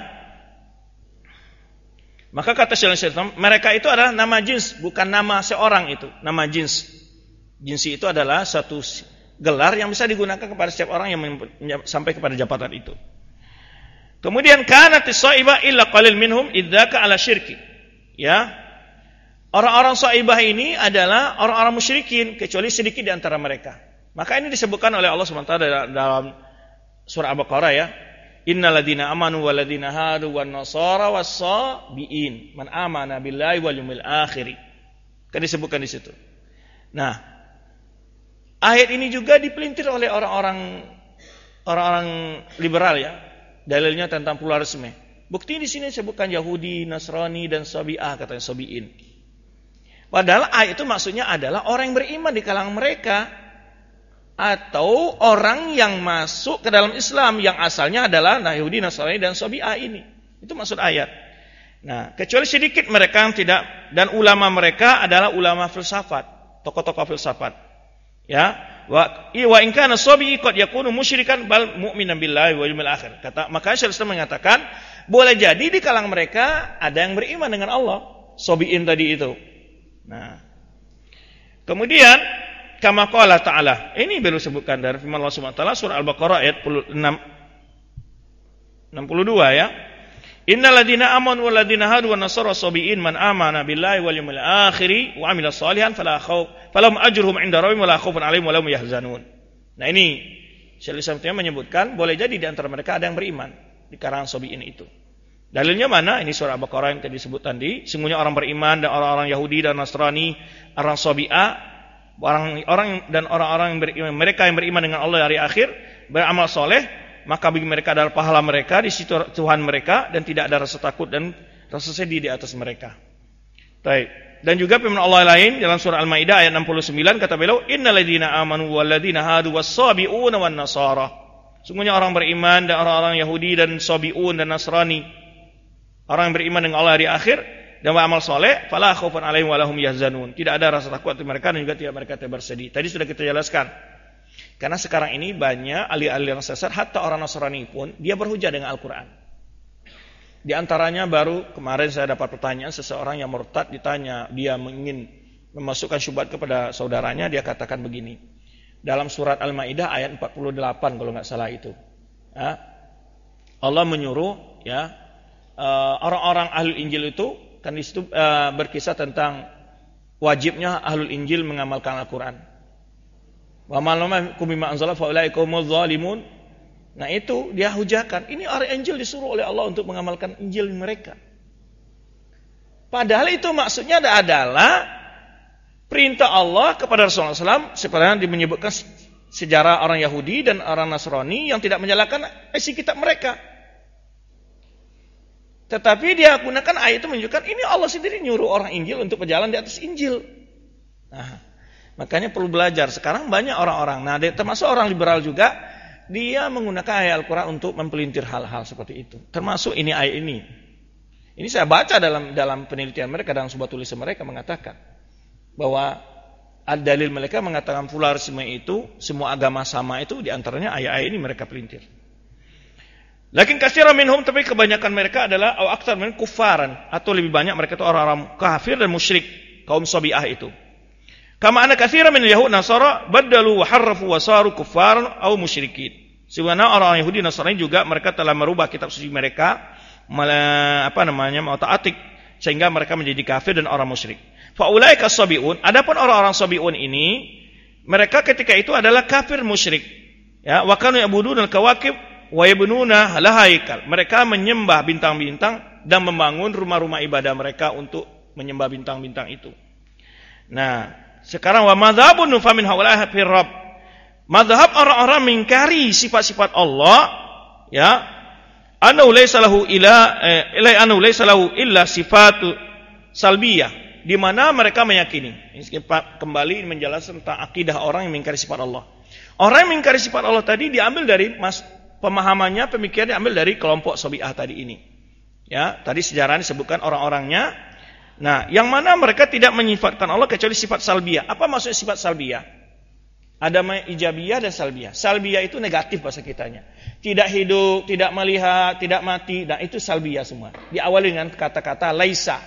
maka kata Syaikhul mereka itu adalah nama jins, bukan nama seorang itu, nama jins. Jinsi itu adalah satu gelar yang bisa digunakan kepada setiap orang yang sampai kepada jabatan itu. Kemudian kanat as-saibah illa qalil minhum idzaka ala syirki. Ya. Orang-orang saibah ini adalah orang-orang musyrikin kecuali sedikit di antara mereka. Maka ini disebutkan oleh Allah subhanahu wa taala dalam surah Al-Baqarah ya. Innal ladzina amanu wal ladzina hadu wan nasara was-sabiin man amana billahi wal yawmil akhir. Kan disebutkan di situ. Nah, ayat ini juga dipelintir oleh orang-orang orang-orang liberal ya. Dalilnya tentang pluralisme. Bukti di sini disebutkan Yahudi, Nasrani dan Sabi'ah katanya Sabi'in. Padahal ayat itu maksudnya adalah orang yang beriman di kalangan mereka atau orang yang masuk ke dalam Islam yang asalnya adalah Yahudi, Nasrani dan Sabi'ah ini. Itu maksud ayat. Nah, kecuali sedikit mereka yang tidak, dan ulama mereka adalah ulama filsafat, tokoh-tokoh filsafat. Ya, wa wa in kana sabi'i qad yakunu musyrikan bal mu'minan billahi wal yawmil akhir. Kata maka Syaikhul mengatakan, boleh jadi di kalangan mereka ada yang beriman dengan Allah, sabi'in tadi itu. Nah, kemudian kama qala ta'ala, ini baru sebutkan dari firman Allah Subhanahu wa taala surah Al-Baqarah ayat enam puluh dua ya. Innal ladzina amanu wal ladzina hadu wan nasara sabiin man amana billahi wal yawmil akhir wa amila shalihan fala khauf falahum ajruhum 'inda rabbihim wala khaufun 'alaihim wala hum yahzanun. Nah ini Syaikhul Islam menyebutkan boleh jadi di antara mereka ada yang beriman di kalangan sabiin itu. Dalilnya mana? Ini surah Al-Baqarah yang tadi disebut tadi. Sungguhnya orang beriman dan orang-orang Yahudi dan Nasrani, orang Sabi'ah, orang-orang dan orang-orang yang beriman, mereka yang beriman dengan Allah hari akhir, beramal soleh, maka bagi mereka adalah pahala mereka di situ Tuhan mereka dan tidak ada rasa takut dan rasa sedih di atas mereka. Baik. Dan juga firman Allah lain dalam surah Al-Maidah ayat enam puluh sembilan kata beliau, "Innal ladzina amanu wal ladzina hadu was-sabi'una wan nasara." Sungguhnya orang beriman dan orang-orang Yahudi dan Sabi'un dan Nasrani, orang yang beriman dengan Allah di akhir dan beramal soleh, fala khaufun 'alaihim wa lahum yahzanun. Tidak ada rasa takut untuk mereka dan juga tidak mereka bersedih. Tadi sudah kita jelaskan. Karena sekarang ini banyak ahli-ahli yang sesat, hatta orang Nasrani pun dia berhujah dengan Al-Qur'an. Di antaranya baru kemarin saya dapat pertanyaan seseorang yang murtad, ditanya dia ingin memasukkan syubhat kepada saudaranya, dia katakan begini. Dalam surat Al-Maidah ayat empat puluh delapan kalau nggak salah itu, ya, Allah menyuruh ya uh, orang-orang ahlul Injil itu kan di situ uh, berkisah tentang wajibnya ahlul Injil mengamalkan Al-Qur'an. Wa man lam yakum bima anzala fa ulaika humuz zalimun. Nah itu dia hujahkan, ini orang Injil disuruh oleh Allah untuk mengamalkan Injil mereka. Padahal itu maksudnya adalah perintah Allah kepada Rasulullah shallallahu alaihi wasallam, seperti yang menyebutkan sejarah orang Yahudi dan orang Nasrani yang tidak menjalankan isi kitab mereka. Tetapi dia gunakan ayat itu menunjukkan ini Allah sendiri nyuruh orang Injil untuk berjalan di atas Injil. Nah, makanya perlu belajar. Sekarang banyak orang-orang, nah termasuk orang liberal juga, dia menggunakan ayat Al-Quran untuk mempelintir hal-hal seperti itu. Termasuk ini ayat ini. Ini saya baca dalam dalam penelitian mereka, dalam sebuah tulisan mereka mengatakan bahwa dalil mereka mengatakan pluralisme itu, semua agama sama itu, diantaranya ayat-ayat ini mereka pelintir. Lakin katsiran minhum, tapi kebanyakan mereka adalah au aktsar min kufaran, atau lebih banyak mereka itu orang-orang kafir dan musyrik, kaum Sabi'ah itu. Kama anna katsiran min yahud nasara badalu wa harrafu wa saru kuffaran au musyrikin. Sebenarnya orang Yahudi Nasrani juga mereka telah merubah kitab suci mereka, apa namanya, mau ta'atik, sehingga mereka menjadi kafir dan orang musyrik. Faulaika sabiun, adapun orang-orang sabiun ini, mereka ketika itu adalah kafir musyrik. Ya, wa kanu ya'buduna al-kawakib wa yabnuna lahaikal. Mereka menyembah bintang-bintang dan membangun rumah-rumah ibadah mereka untuk menyembah bintang-bintang itu. Nah, sekarang wa madzhabun fa min haula'i fi rabb. Mazhab orang-orang mengingkari sifat-sifat Allah, ya, annahu laysa lahu ila ila annahu laysa lahu illa sifatu salbiyah. Di mana mereka meyakini, ini kembali menjelaskan tentang akidah orang yang mengingkari sifat Allah. Orang yang mengingkari sifat Allah tadi diambil dari mas, pemahamannya, pemikirannya diambil dari kelompok Sabi'ah tadi ini. Ya, tadi sejarahnya disebutkan orang-orangnya. Nah, yang mana mereka tidak menyifatkan Allah kecuali sifat salbiyah. Apa maksudnya sifat salbiyah? Ada ijabiyah dan salbiyah. Salbiyah itu negatif bahasa kitanya. Tidak hidup, tidak melihat, tidak mati. Nah, itu salbiyah semua. Diawali dengan kata-kata laisa.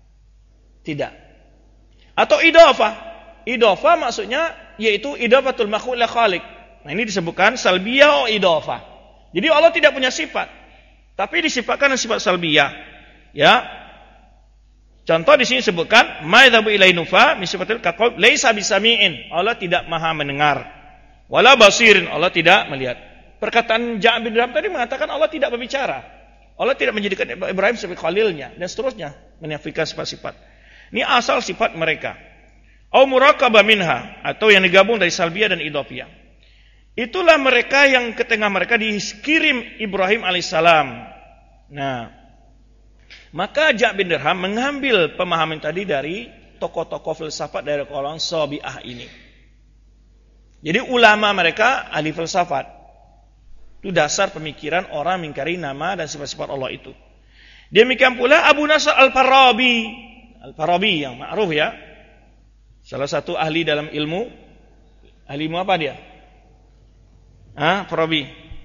Tidak. Atau idhafah. Idhafah maksudnya yaitu idhafatul makhluk ila khaliq. Nah, ini disebutkan salbiyah atau idhafah. Jadi Allah tidak punya sifat, tapi disifatkan dengan sifat salbiyah. Ya. Contoh di sini disebutkan ma'idhabu ilai nufa min sifatil kaqab laisa bisami'in. Allah tidak maha mendengar. Wala basirin, Allah tidak melihat. Perkataan Ja'b bin Dirham tadi mengatakan Allah tidak berbicara. Allah tidak menjadikan Ibrahim sebagai khalilnya dan seterusnya, menafikan sifat-sifat. Ini asal sifat mereka. Au murakabah minha, atau yang digabung dari salbiyah dan idhofiyah. Itulah mereka yang ke tengah mereka dikirim Ibrahim alaihissalam. Nah, maka Ja'b bin Dirham mengambil pemahaman tadi dari tokoh-tokoh filsafat dari kalangan Sabi'ah ini. Jadi ulama mereka ahli filsafat. Itu dasar pemikiran orang mengingkari nama dan sifat-sifat Allah itu. Demikian pula Abu Nasr al-Farabi. Al-Farabi yang ma'ruf ya. Salah satu ahli dalam ilmu. Ahli ilmu apa dia? Ah, Farabi.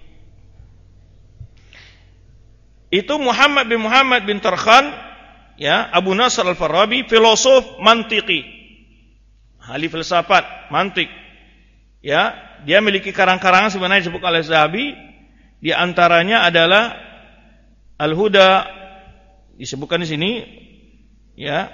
Itu Muhammad bin Muhammad bin Tarkhan, ya, Abu Nasr al-Farabi, filosof mantiki. Ahli filsafat, mantik. Ya, dia memiliki karang-karangan sebenarnya disebut oleh Zahabi, di antaranya adalah Al-Huda, disebutkan di sini. Ya,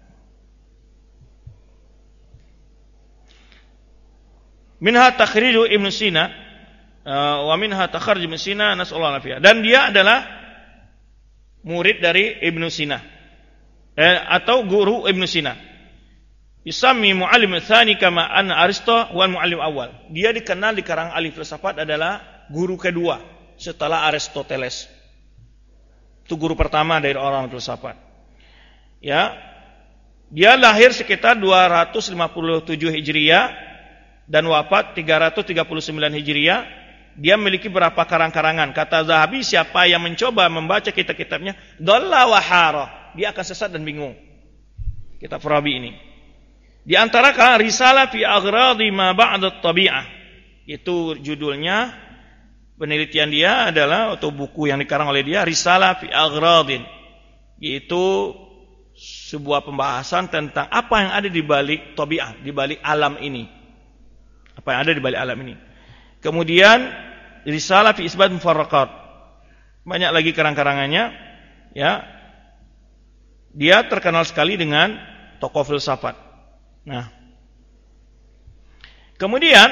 minha takhriju Ibnu Sina uh, wa minha takhrij Ibnu Sina nasallahu alaihi. Dan dia adalah murid dari Ibnu Sina, eh, atau guru Ibnu Sina. Yusammi muallim tsani kama anna Aristo wal muallim awal. Dia dikenal di kalangan ahli filsafat adalah guru kedua setelah Aristoteles. Itu guru pertama dari orang filsafat. Ya, dia lahir sekitar dua ratus lima puluh tujuh Hijriah dan wafat tiga ratus tiga puluh sembilan Hijriah Dia memiliki beberapa karang-karangan. Kata Zahabi, siapa yang mencoba membaca kitab-kitabnya, dhalla wa hara, dia akan sesat dan bingung. Kitab Farabi ini. Di antara kalangan Risalah fi aghradi ma ba'da tabi'ah. Itu judulnya, penelitian dia adalah atau buku yang dikarang oleh dia Risalah fi aghradin. Yaitu sebuah pembahasan tentang apa yang ada di balik tabi'ah, di balik alam ini. Apa yang ada di balik alam ini. Kemudian Risalah fi isbat mufarraqat. Banyak lagi karang-karangannya, ya. Dia terkenal sekali dengan tokoh filsafat. Nah. Kemudian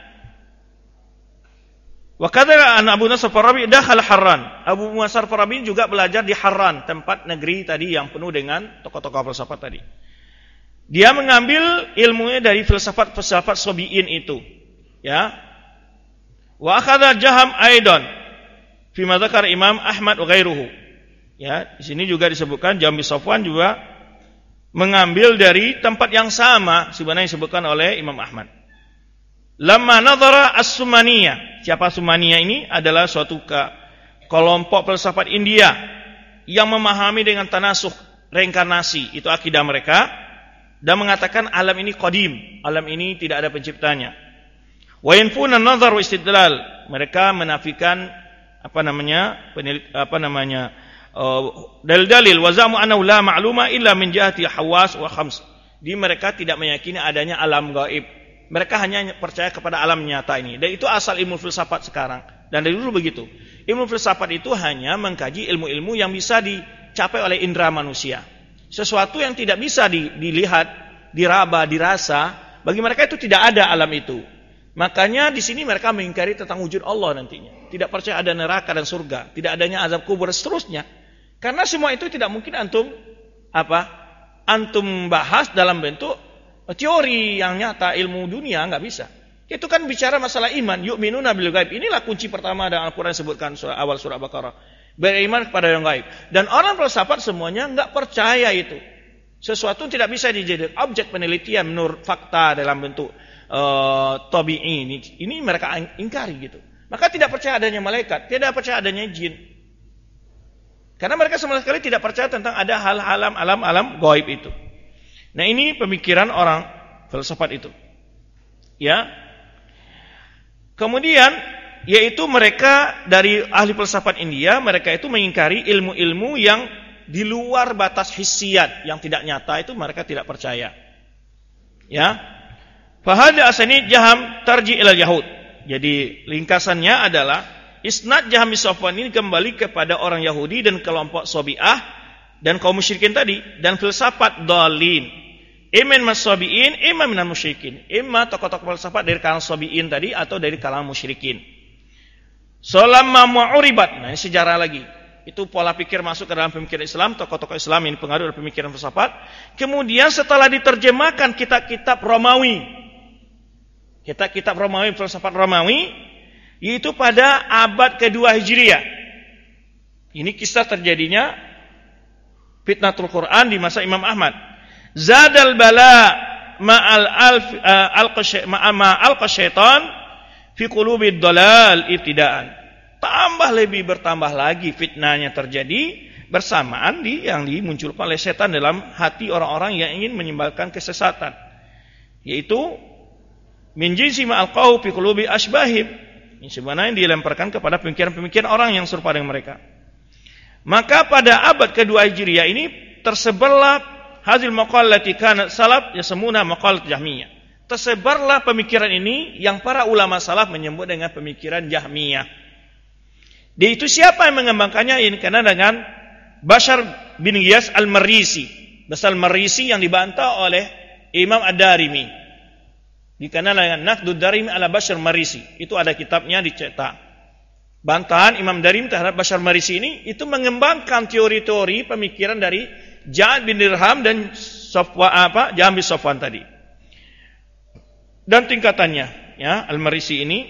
wa kadza an Abu Nasr Farabi dakhala Harran. Abu Nasr Farabi juga belajar di Harran, tempat negeri tadi yang penuh dengan tokoh-tokoh filsafat tadi. Dia mengambil ilmunya dari filsafat-filsafat Sabi'in itu. Ya. Wa akhadha Jaham aidan fi ma dzakar Imam Ahmad wa ghairuhu. Ya, di sini juga disebutkan Jahm bin Safwan juga mengambil dari tempat yang sama sebenarnya disebutkan oleh Imam Ahmad. Lamma nadhara as-Sumaniyah. Siapa Sumaniyah ini? Adalah suatu kelompok filsafat India yang memahami dengan tanasukh, reinkarnasi, itu akidah mereka, dan mengatakan alam ini qadim, alam ini tidak ada penciptanya. Wa yanfuna an-nazar wa istidlal. Mereka menafikan apa namanya? Penilik, apa namanya? Uh, dalil-dalil wa zamu annahu la ma'luma illa min jihati hawas wa khams. Di mereka tidak meyakini adanya alam gaib. Mereka hanya percaya kepada alam nyata ini. Dan itu asal ilmu filsafat sekarang. Dan dari dulu begitu. Ilmu filsafat itu hanya mengkaji ilmu-ilmu yang bisa dicapai oleh indera manusia. Sesuatu yang tidak bisa dilihat, diraba, dirasa, bagi mereka itu tidak ada alam itu. Makanya di sini mereka mengingkari tentang wujud Allah nantinya. Tidak percaya ada neraka dan surga, tidak adanya azab kubur dan seterusnya. Karena semua itu tidak mungkin antum apa? Antum bahas dalam bentuk teori yang nyata, ilmu dunia enggak bisa. Itu kan bicara masalah iman, yu'minuna bil ghaib. Inilah kunci pertama dalam Al-Qur'an sebutkan surah awal surah Baqarah. Beriman kepada yang gaib. Dan orang filsafat semuanya enggak percaya itu. Sesuatu tidak bisa dijadikan objek penelitian menurut fakta dalam bentuk Uh, tabi'i ini, ini mereka ingkari gitu. Maka tidak percaya adanya malaikat, tidak percaya adanya jin. Karena mereka sama sekali tidak percaya tentang ada hal alam alam alam gaib itu. Nah, ini pemikiran orang filsafat itu. Ya. Kemudian yaitu mereka dari ahli filsafat India, mereka itu mengingkari ilmu-ilmu yang di luar batas hissiyat, yang tidak nyata itu mereka tidak percaya. Ya. Fahada asanid Jaham tarji ila Yahud. Jadi ringkasannya adalah isnad Jahm bin Safwan ini kembali kepada orang Yahudi dan kelompok Sabi'ah dan kaum musyrikin tadi dan filsafat dhalin. Iman masabiin, imma minal musyrikin. Imma tokoh-tokoh filsafat dari kalangan Sabi'in tadi atau dari kalangan musyrikin. Salamma mu'uribat. Nah, ini sejarah lagi. Itu pola pikir masuk ke dalam pemikiran Islam, tokoh-tokoh Islam ini pengaruh dari pemikiran filsafat. Kemudian setelah diterjemahkan kitab-kitab Romawi, kitab-kitab Romawi, filsafat Romawi, yaitu pada abad kedua Hijriah. Ini kisah terjadinya fitnatul Quran di masa Imam Ahmad. Zadal bala ma'al alf al qasyaitan fi qulubid dalal ibtidaan. Tambah lebih bertambah lagi fitnahnya terjadi bersamaan di yang dimunculkan oleh setan dalam hati orang-orang yang ingin menyebarkan kesesatan. Yaitu min jinsi ma alqahu fi qulubi asbahib. Ini sebenarnya dilemparkan kepada pemikiran-pemikiran orang yang serupa dengan mereka. Maka pada abad kedua Hijriah ini tersebarlah hadil maqal lati kanat salaf yasamuna maqal Jahmiyah. Tersebarlah pemikiran ini yang para ulama salaf menyebut dengan pemikiran Jahmiyah. Dia itu siapa yang mengembangkannya? Ini karena dengan Bashar bin Ghiyas al-Marisi. Bashar al-Marisi yang dibantah oleh Imam Ad-Darimi. Dikenal dengan Naqdud Darimi ala Bashar Marisi. Itu ada kitabnya dicetak. Bantahan Imam Darimi terhadap Bashar Marisi ini itu mengembangkan teori-teori pemikiran dari Ja'ad bin Dirham dan Safwan apa? Jahm bin Safwan tadi. Dan tingkatannya, ya, Al-Marisi ini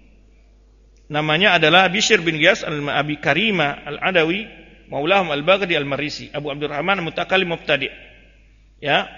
namanya adalah Bishr bin Ghiyas al-Abi Karima al-Adawi, Maulahum al-Baghdadi al-Marisi, Abu Abdurrahman al-Mutakallim Mubtadi'. Ya.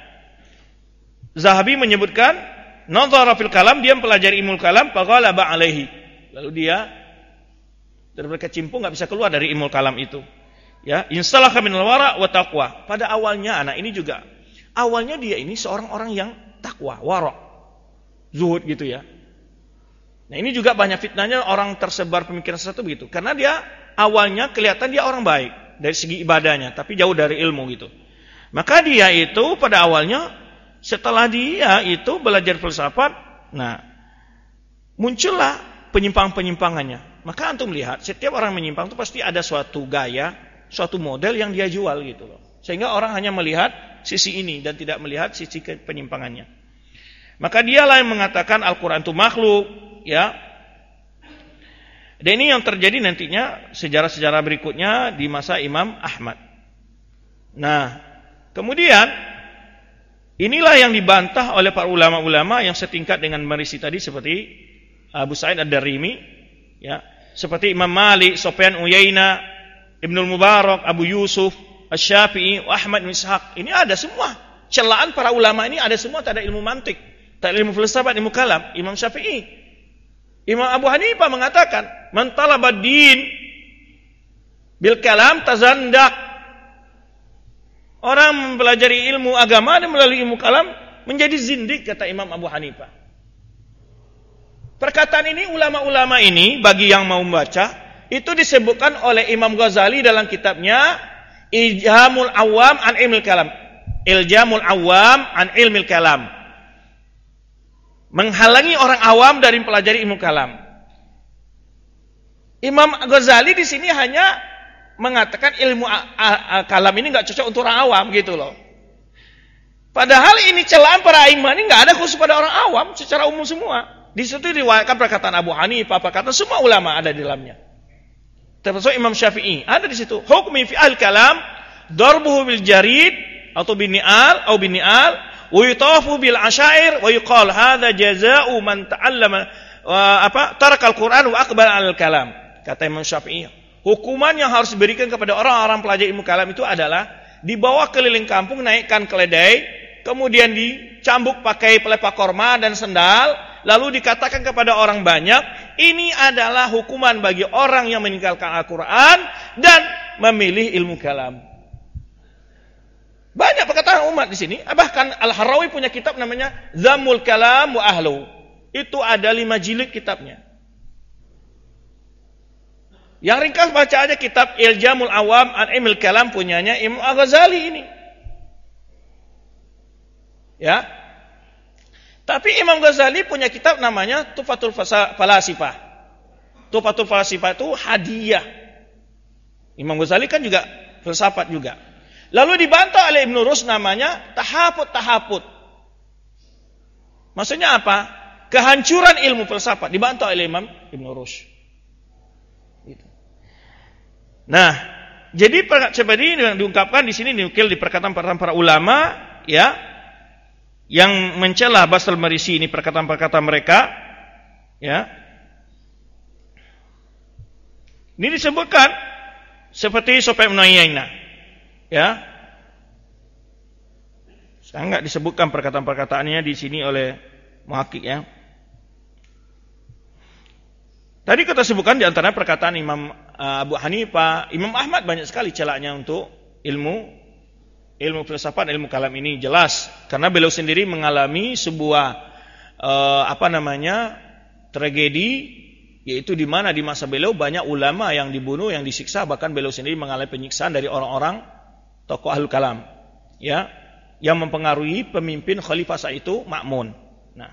Zahabi menyebutkan nazara fil kalam, dia mempelajari ilmu kalam, faghalaba alaihi. Lalu dia berkecimpung, nggak bisa keluar dari ilmu kalam itu. Ya, instalaka minal wara wa taqwa. Pada awalnya anak ini juga awalnya dia ini seorang orang yang takwa, wara, zuhud gitu ya. Nah, ini juga banyak fitnahnya orang tersebar pemikiran satu begitu. Karena dia awalnya kelihatan dia orang baik dari segi ibadahnya, tapi jauh dari ilmu gitu. Maka dia itu pada awalnya setelah dia itu belajar filsafat, nah muncullah penyimpangan-penyimpangannya. Maka antum lihat, setiap orang menyimpang itu pasti ada suatu gaya, suatu model yang dia jual gitu loh. Sehingga orang hanya melihat sisi ini dan tidak melihat sisi penyimpangannya. Maka dialah yang mengatakan Al-Quran itu makhluk, ya. Dan ini yang terjadi nantinya sejarah-sejarah berikutnya di masa Imam Ahmad. Nah, kemudian inilah yang dibantah oleh para ulama-ulama yang setingkat dengan Marisi tadi seperti Abu Sa'id Ad-Darimi, ya, seperti Imam Malik, Sufyan Uyainah, Ibnul Mubarak, Abu Yusuf, Asy-Syafi'i, Ahmad bin Ishaq. Ini ada semua. Celaan para ulama ini ada semua, tak ada ilmu mantik, tak ada ilmu filsafat, ilmu kalam. Imam Syafi'i, Imam Abu Hanifah mengatakan, "Man talabad din bil kalam tazandak." Orang mempelajari ilmu agama dan melalui ilmu kalam menjadi zindik, kata Imam Abu Hanifah. Perkataan ini ulama-ulama ini bagi yang mau membaca itu disebutkan oleh Imam Ghazali dalam kitabnya Iljamul Awam an Ilmil Kalam. Iljamul Awam an Ilmil Kalam. Menghalangi orang awam dari mempelajari ilmu kalam. Imam Ghazali di sini hanya mengatakan ilmu a- a- a- kalam ini nggak cocok untuk orang awam gitu loh. Padahal ini celaan para imam ini nggak ada khusus pada orang awam, secara umum semua. Di situ diriwayatkan perkataan Abu Hanifah, perkataan semua ulama ada di dalamnya. Termasuk Imam Syafi'i ada di situ. Hukmi fi al-kalam darbuhu bil jarid atau bini'al atau bini'al wa yutafu bil asyair wa yuqal hadza jazaa'u man ta'allama apa taraka al-Qur'an wa aqbala 'ala al-kalam. Kata Imam Syafi'i, hukuman yang harus diberikan kepada orang-orang pelajar ilmu kalam itu adalah dibawa keliling kampung, naikkan keledai, kemudian dicambuk pakai pelepah korma dan sendal, lalu dikatakan kepada orang banyak, ini adalah hukuman bagi orang yang meninggalkan Al-Quran dan memilih ilmu kalam. Banyak perkataan umat di sini. Bahkan Al-Harawi punya kitab namanya Zammul Kalam wa Ahlu. Itu ada lima jilid kitabnya. Yang ringkas baca aja kitab Iljamul Awam an Ilmil Kalam punyanya Imam Al-Ghazali ini. Ya. Tapi Imam Ghazali punya kitab namanya Tuhfatul Falasifah. Tuhfatul Falasifah itu hadiah. Imam Ghazali kan juga filsafat juga. Lalu dibantah oleh Ibn Rushd namanya Tahaput-Tahaput. Maksudnya apa? Kehancuran ilmu filsafat dibantah oleh Imam Ibn Rushd. Gitu. Nah, jadi seperti ini yang diungkapkan di sini dinukil di perkataan-perkataan para ulama, ya, yang mencela Basal Marisi ini perkataan-perkataan mereka, ya. Ini disebutkan seperti Sufyan bin Uyainah. Ya, sekarang nggak disebutkan perkataan-perkataannya di sini oleh muhakkik ya. Tadi kita sebutkan di antara perkataan Imam Abu Hanifah, Imam Ahmad banyak sekali celaknya untuk ilmu ilmu filsafat, ilmu kalam ini jelas karena beliau sendiri mengalami sebuah uh, apa namanya tragedi, yaitu di mana di masa beliau banyak ulama yang dibunuh, yang disiksa, bahkan beliau sendiri mengalami penyiksaan dari orang-orang tokoh ahlul kalam, ya, yang mempengaruhi pemimpin khalifah saat itu Ma'mun. Nah,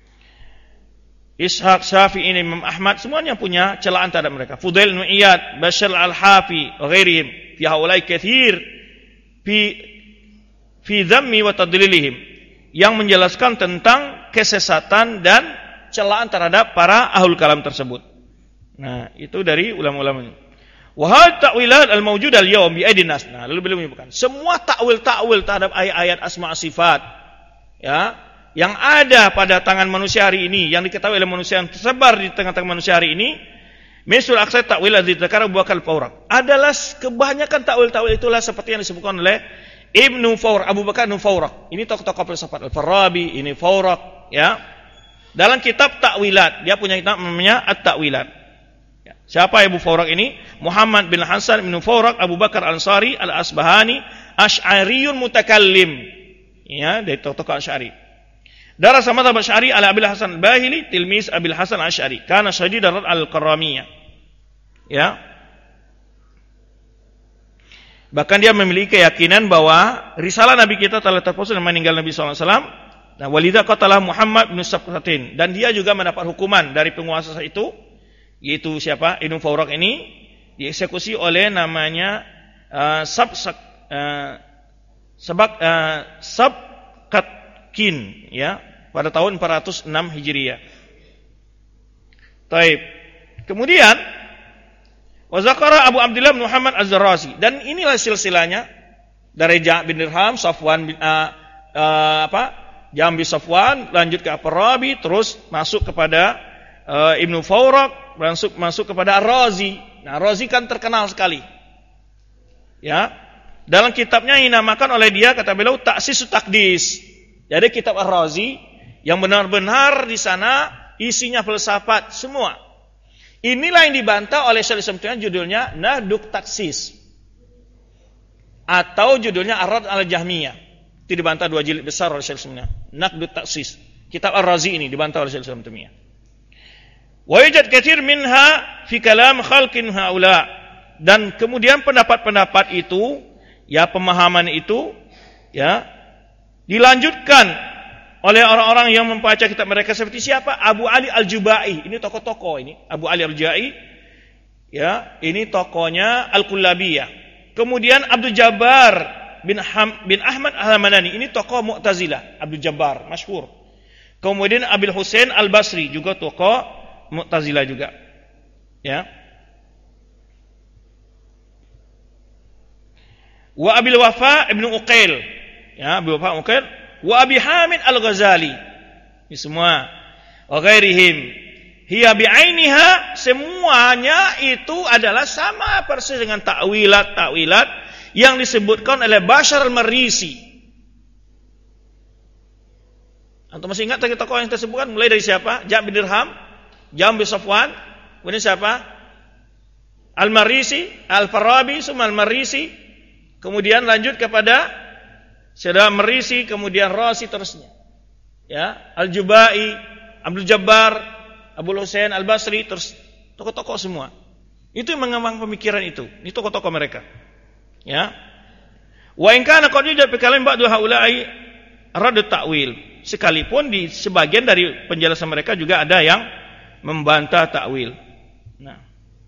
Ishaq, Syafi'i, Imam Ahmad semuanya punya celaan terhadap mereka. Fudail bin Iyad, Bashar al-Hafi, ghairihim fi haulai katsir fi fi dhammi wa tadlilihim, yang menjelaskan tentang kesesatan dan celaan terhadap para ahlul kalam tersebut. Nah, itu dari ulama-ulama. Wahal ta'wilat al-mawjud al-yawm bi aidin nas. Nah, lalu beliau menyebutkan semua takwil-takwil terhadap ayat-ayat asma sifat, ya, yang ada pada tangan manusia hari ini, yang diketahui oleh manusia yang tersebar di tengah-tengah manusia hari ini, misul aksar takwil ladzi dzakara Abu Bakar al-Fawraq. Adalah kebanyakan takwil-takwil itulah seperti yang disebutkan oleh Ibnu Fawraq, Abu Bakar Ibnu Fawraq. Ini tokoh-tokoh filsafat Al-Farabi, ini Fawraq, ya. dalam kitab Ta'wilat. Dia punya kitab namanya At-Ta'wilat. Ya. Siapa Abu Fawrak ini? Muhammad bin Hasan bin Fawrak Abu Bakar Al-Ansari Al-Asbahani Asy'ariyun mutakallim. Ya, dari tokoh Asy'ari. Darasa madhab Asy'ari ala Abil Hasan Al-Bahili, tilmis Abil Hasan Asy'ari. Kana syadidan al-Qarramiyah. Ya. Bahkan dia memiliki keyakinan bahwa risalah Nabi kita telah terpose dan meninggal Nabi sallallahu alaihi wasallam. Nah, walidha qatalah Muhammad bin Sabqatin, dan dia juga mendapat hukuman dari penguasa itu, yaitu siapa? Ibnu Fawrak ini dieksekusi oleh namanya uh, Sab uh, Sabak uh, Sabqatkin, ya, pada tahun empat ratus enam Hijriah. Taib. Kemudian wa zakara Abu Abdullah bin Muhammad Az-Zarrazi, dan inilah silsilahnya dari Ja' bin Dirham, Safwan bin uh, uh, apa? Jambi Safwan, lanjut ke Ar-Rabi, terus masuk kepada uh, Ibnu Fawrak, masuk masuk kepada Ar-Razi. Nah, Razi kan terkenal sekali. Ya. Dalam kitabnya yang dinamakan oleh dia, kata beliau, Ta'sis Taqdis. Jadi kitab Ar-Razi yang benar-benar di sana isinya filsafat semua. Inilah yang dibantah oleh Syaikhul Islam Taimiyah, judulnya Naqdut Taksis, atau judulnya Ar-Radd al-Jahmiyah. Itu dibantah dua jilid besar oleh Syaikhul Islam. Naqdut Taksis. Kitab Ar-Razi ini dibantah oleh Syaikhul Islam Taimiyah. Wa yujad katsir minha fi kalam khalqin haula. Dan kemudian pendapat-pendapat itu, ya, pemahaman itu, ya, dilanjutkan oleh orang-orang yang membaca kitab mereka, seperti siapa? Abu Ali Al-Jubai. Ini tokoh-tokoh ini. Abu Ali Al-Jubai, ya, ini tokohnya Al-Kullabiyah. Kemudian Abdul Jabbar bin, Ham, bin Ahmad Al-Hamadani. Ini tokoh Mu'tazilah. Abdul Jabbar, masyhur. Kemudian Abil Husain Al-Basri, juga tokoh Mu'tazilah juga. Ya. Wa Abil Wafa Ibn Uqail. Ya, Abil Wafa Uqail. Wa Abi Hamid Al-Ghazali. Ini semua. Wa ghairihim. Hiya bi'ainiha, semuanya itu adalah sama persis dengan takwilat-takwilat yang disebutkan oleh Bashar Al-Marisi. Antum masih ingat tadi tokoh yang tersebutkan? Mulai dari siapa? Ja' bin Dirham, Jam bin Safwan, kemudian siapa? Al-Marisi, Al-Farabi, summa Al-Marisi, kemudian lanjut kepada Syedha Marisi, kemudian Rasi, terusnya. Ya, Al-Jubai, Abdul Jabbar, Abu Husain Al-Basri, terus tokoh-tokoh semua. Itu yang mengembang pemikiran itu. Ini tokoh-tokoh mereka. Ya. Wa in kana qad yujad fi kalam ba'du haula'i radd ta'wil. Sekalipun di sebagian dari penjelasan mereka juga ada yang membantah ta'wil. Nah,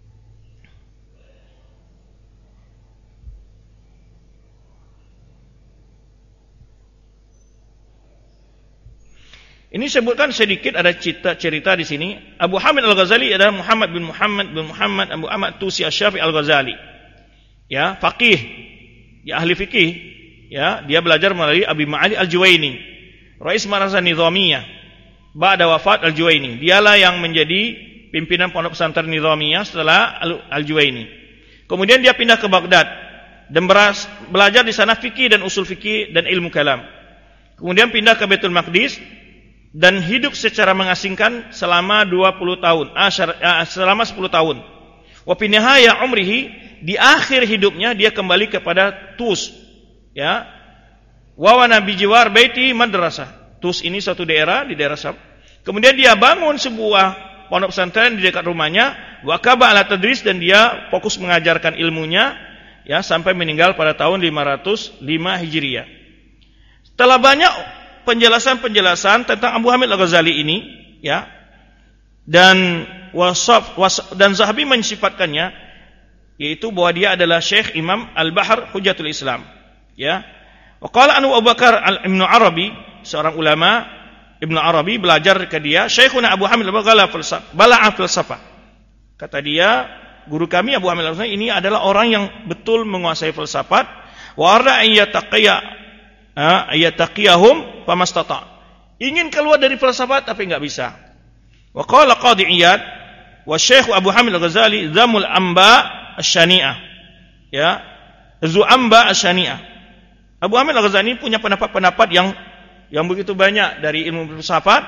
ini sebutkan sedikit, ada cerita, cerita di sini. Abu Hamid Al-Ghazali adalah Muhammad bin Muhammad bin Muhammad Abu Ahmad Tusi Asy-Syafi'i Al-Ghazali. Ya, faqih, ya, ahli fikih. Ya, dia belajar melalui Abi Ma'ali Al-Juwaini, Rais Madrasah Nizamiyah. Ba'da wafat Al-Juwaini, dialah yang menjadi pimpinan pondok pesantren Nizamiyah setelah Al-Juwaini. Kemudian dia pindah ke Baghdad dan belajar di sana fikih dan usul fikih dan ilmu kalam. Kemudian pindah ke Baitul Maqdis dan hidup secara mengasingkan selama dua puluh tahun, asyar, uh, selama sepuluh tahun. Wa fi nihaya umrihi, di akhir hidupnya dia kembali kepada Tus. Ya. Wa wana bi jiwar baiti madrasah. Tus ini suatu daerah di daerah Syam. Kemudian dia bangun sebuah pondok pesantren di dekat rumahnya, wa kaba ala tadris, dan dia fokus mengajarkan ilmunya, ya, sampai meninggal pada tahun lima ratus lima Hijriah. Setelah banyak penjelasan-penjelasan tentang Abu Hamid Al-Ghazali ini, ya, dan wasaf, wasaf dan Zahabi mensifatkannya, yaitu bahwa dia adalah Syekh Imam Al-Bahr Hujjatul Islam, ya. Wa qala Abu Bakar Ibnu Arabi, seorang ulama Ibnu Arabi, belajar ke dia, Syekhuna Abu Hamid Al-Ghazali falsafah, bala'a falsafah. Kata dia, guru kami Abu Hamid Al-Ghazali ini adalah orang yang betul menguasai filsafat. Wa arda an yataqiya ayataqiyahum famastata. Ingin keluar dari filsafat tapi enggak bisa. Wa qala Qadhi Iyad wa Syekh Abu Hamid Al-Ghazali zamul amba asy-syani'ah. Ya, zu amba asy-syani'ah. Abu Hamid Al-Ghazali punya pendapat-pendapat yang yang begitu banyak dari ilmu filsafat,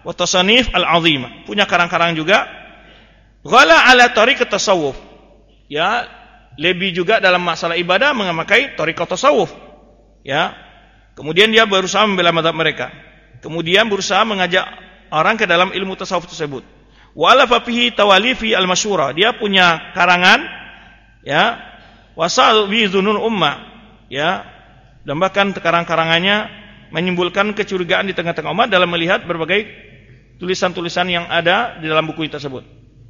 wa tasanif al-'azimah. Punya karang-karang juga. Ghala ala tariqat tasawuf. Ya, lebih juga dalam masalah ibadah memakai tariqat tasawuf. Ya. Kemudian dia berusaha membela mazhab mereka. Kemudian berusaha mengajak orang ke dalam ilmu tasawuf tersebut. Wa alafa fihi tawalifi al-masyhura. Dia punya karangan, ya, wasal bi dzunun ummah, ya. Dan bahkan karang-karangannya menimbulkan kecurigaan di tengah-tengah umat dalam melihat berbagai tulisan-tulisan yang ada di dalam buku tersebut.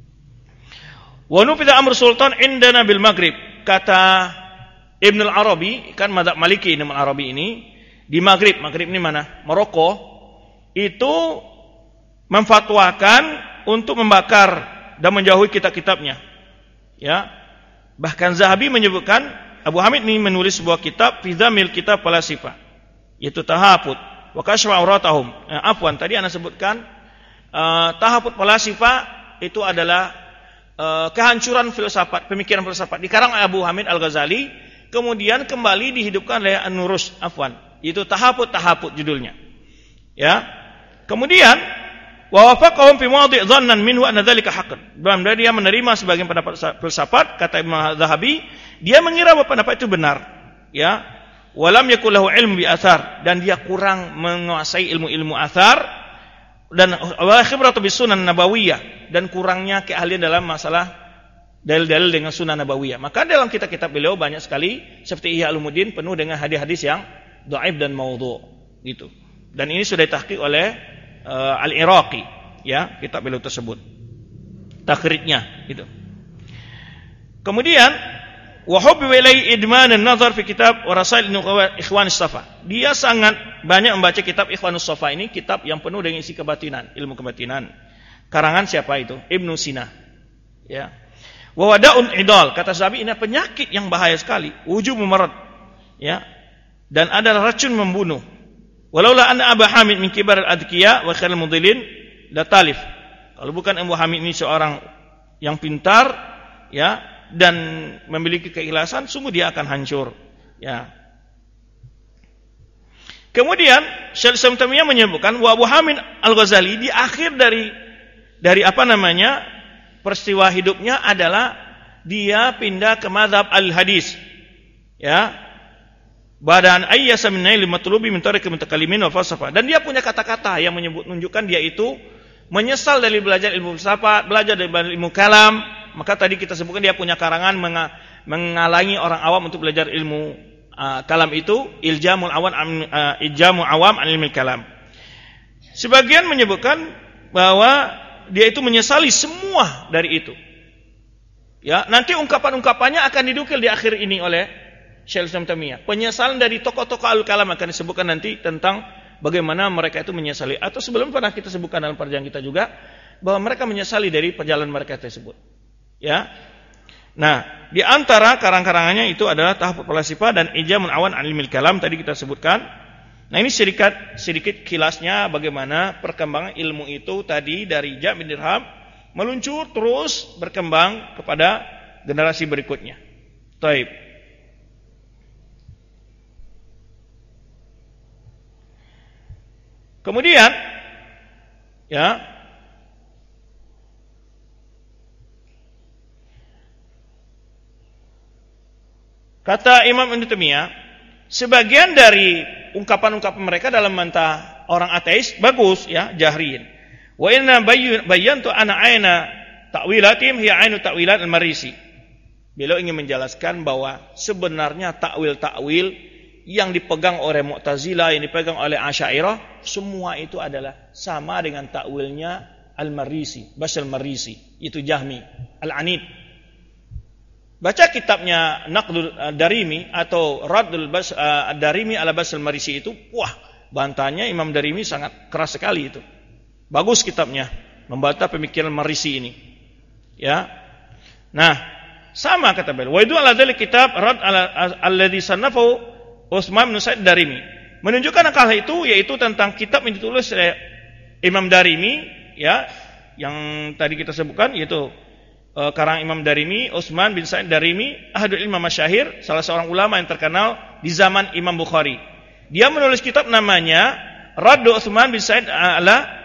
Wa nufida amr sultan indana bil Maghrib. Kata Ibn al-Arabi, kan mazhab Maliki Ibn al-Arabi ini di Maghrib. Maghrib ini mana? Maroko. Itu memfatwakan untuk membakar dan menjauhi kitab-kitabnya. Ya. Bahkan Zahabi menyebutkan Abu Hamid ini menulis sebuah kitab fi dzamil kitab falasifa, yaitu tahaput wa kashfa auratahum. Eh, afwan, tadi Anda sebutkan uh, tahaput falasifa itu adalah uh, kehancuran filsafat, pemikiran filsafat dikarang Abu Hamid Al-Ghazali, kemudian kembali dihidupkan oleh An-Nurus, afwan. Itu tahaput-tahaput judulnya. Ya. Kemudian wa wafaqahum fi mawdi' dhannan minhu anna dzalika haqqan. Dalam dia menerima sebagian pendapat filsafat, kata Imam Zahabi, dia mengira bahwa pendapat itu benar, ya. Walam yakul lahu ilmu bi athar, dan dia kurang menguasai ilmu-ilmu athar, dan wa khibratu bis sunan nabawiyah, dan kurangnya keahlian dalam masalah dalil-dalil dengan sunan nabawiyah. Maka dalam kitab-kitab beliau banyak sekali seperti Ihya Ulumuddin penuh dengan hadis-hadis yang dhaif dan maudhu' gitu. Dan ini sudah ditahqiq oleh uh, Al-Iraqi, ya, kitab beliau tersebut. Takhrijnya gitu. Kemudian wa hubbi ilai idman an-nazar fi kitab wa rasail ikhwan as-safa. Dia sangat banyak membaca kitab Ikhwanus Safa ini, kitab yang penuh dengan isi kebatinan, ilmu kebatinan. Karangan siapa itu? Ibnu Sina. Ya. Wa wada'un idal, kata Zahabi, ini penyakit yang bahaya sekali, wujub mumarrad. Ya. Dan adalah racun membunuh. Walaula anna Abu Hamid min kibar al-adqiya wa khairul mudhillin la talif. Kalau bukan Abu Hamid ini seorang yang pintar, ya, dan memiliki keikhlasan, sungguh dia akan hancur, ya. Kemudian Syekh Islam Taimiyah menyebutkan wa Abu Hamid Al-Ghazali di akhir dari dari apa namanya peristiwa hidupnya adalah dia pindah ke mazhab al-hadis, ya. Badan ayyasa min nail matlubi min tariq mutakallimin wa falsafah. Dan dia punya kata-kata yang menyebut menunjukkan dia itu menyesal dari belajar ilmu falsafah, belajar dari ilmu kalam. Maka tadi kita sebutkan dia punya karangan mengalangi orang awam untuk belajar ilmu uh, kalam itu, iljamul awam uh, iljamul awam an ilmi kalam. Sebagian menyebutkan bahwa dia itu menyesali semua dari itu. Ya, nanti ungkapan-ungkapannya akan didukil di akhir ini oleh Syekh Islam Taimiyah. Penyesalan dari tokoh-tokoh al-kalam akan disebutkan nanti tentang bagaimana mereka itu menyesali. Atau sebelum pernah kita sebutkan dalam perjalanan kita juga bahwa mereka menyesali dari perjalanan mereka tersebut. Ya. Nah, di antara karang-karangannya itu adalah tahap falsafah dan Ijamul Awan an Ilmil Kalam tadi kita sebutkan. Nah, ini sedikit sedikit kilasnya bagaimana perkembangan ilmu itu tadi dari Jam' bin Dirham meluncur terus berkembang kepada generasi berikutnya. Taib. Kemudian, ya, kata Imam Ibnu Taimiyah, sebagian dari ungkapan-ungkapan mereka dalam mentah orang ateis bagus, ya, jahriin. Wa inna bayyantu ana aina ta'wilatim hiya ainu ta'wilat al-Marisi. Beliau ingin menjelaskan bahwa sebenarnya takwil-takwil yang dipegang oleh Mu'tazilah, yang dipegang oleh Asy'ariyah, semua itu adalah sama dengan takwilnya Al-Marisi, Basal Marisi, itu Jahmi, Al-Anid. Baca kitabnya Naqdul Darimi atau Raddul Darimi ala Basal Marisi itu, wah, bantahannya Imam Darimi sangat keras sekali itu. Bagus kitabnya, membantah pemikiran Marisi ini. Ya. Nah, sama kata beliau. Wa idu ala dzalik kitab Radd alladzi sannafahu Utsman bin Sa'id Darimi. Menunjukkan hal itu yaitu tentang kitab yang ditulis oleh Imam Darimi, ya, yang tadi kita sebutkan yaitu uh, karang Imam Darimi, Utsman bin Sa'id Darimi, ahadul ilmu masyahir, salah seorang ulama yang terkenal di zaman Imam Bukhari. Dia menulis kitab namanya Raddu Utsman bin Sa'id ala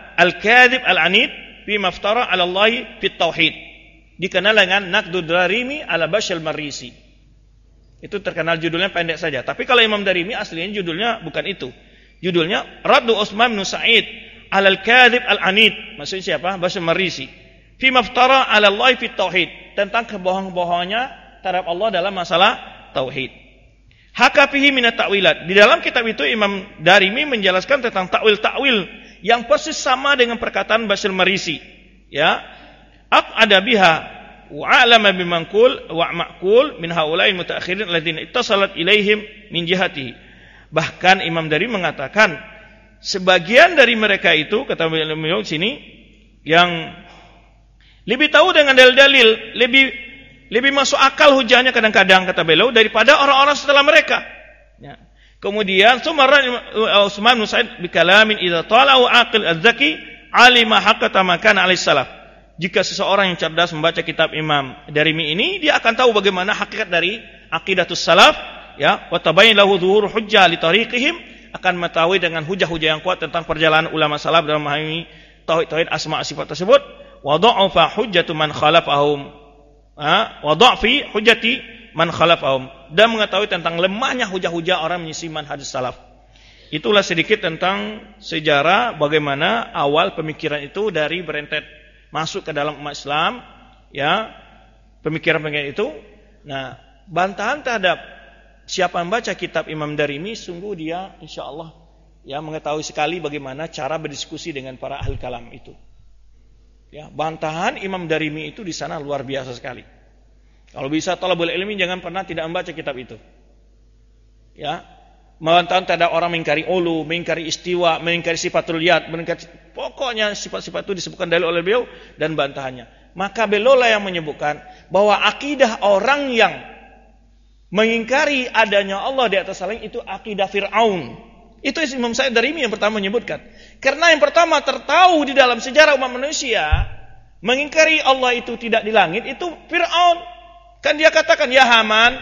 al-kadhib al-anid fi maftara 'ala Allah fi tauhid. Dikenal dengan Naqdud Darimi ala Bashal Marisi. Itu terkenal judulnya pendek saja. Tapi kalau Imam Darimi aslinya judulnya bukan itu. Judulnya Raddu Utsman bin Sa'id ala al-kadhib al-anid. Maksudnya siapa? Bashal Marisi. Fi maftara 'ala Allah fi tauhid. Tentang kebohongan-bohongannya terhadap Allah dalam masalah tauhid. Hakafihi minat ta'wilat. Di dalam kitab itu Imam Darimi menjelaskan tentang takwil-takwil yang persis sama dengan perkataan Bashal Marisi. Ya. Aq'ada biha wa 'alama bimanqul wa ma'qul min haula'il mutaakhirin alladziina ittasalat ilaihim min jihatihi. Bahkan Imam Darimi mengatakan sebagian dari mereka itu, kata beliau sini, yang lebih tahu dengan dalil-dalil, lebih lebih masuk akal hujahnya kadang-kadang, kata beliau, daripada orang-orang setelah mereka. Ya. Kemudian sumarra Utsman bin Sa'id bi kalamin idza tala'u aqil az-zaki alima haqqata ma kana alaihi salaf. Jika seseorang yang cerdas membaca kitab Imam Darimi ini, dia akan tahu bagaimana hakikat dari aqidatus salaf, ya, wa tabayyin lahu dhuhur hujjah li tariqihim, akan mengetahui dengan hujah-hujah yang kuat tentang perjalanan ulama salaf dalam memahami tauhid-tauhid asma' sifat tersebut. Wa dha'afa hujjatu man khalafahum. Ha, wa dha'fi hujjati man khalafahum, dan mengetahui tentang lemahnya hujah-hujah orang menyisi manhaj salaf. Itulah sedikit tentang sejarah bagaimana awal pemikiran itu dari berentet masuk ke dalam umat Islam, ya, pemikiran-pemikiran itu. Nah, bantahan terhadap siapa yang membaca kitab Imam Darimi, sungguh dia insyaallah ya mengetahui sekali bagaimana cara berdiskusi dengan para ahli kalam itu. Ya, bantahan Imam Darimi itu di sana luar biasa sekali. Kalau bisa thalabul ilmi jangan pernah tidak membaca kitab itu. Ya, bantahan terhadap orang mengingkari ulu, mengingkari istiwa, mengingkari sifatul yad, mengingkari, pokoknya sifat-sifat itu disebutkan dalil oleh beliau dan bantahannya. Maka beliau lah yang menyebutkan bahwa akidah orang yang mengingkari adanya Allah di atas langit itu akidah Fir'aun. Itu Imam Sa'id Darimi yang pertama menyebutkan. Karena yang pertama tertahu di dalam sejarah umat manusia, mengingkari Allah itu tidak di langit, itu Fir'aun. Kan dia katakan, ya Haman,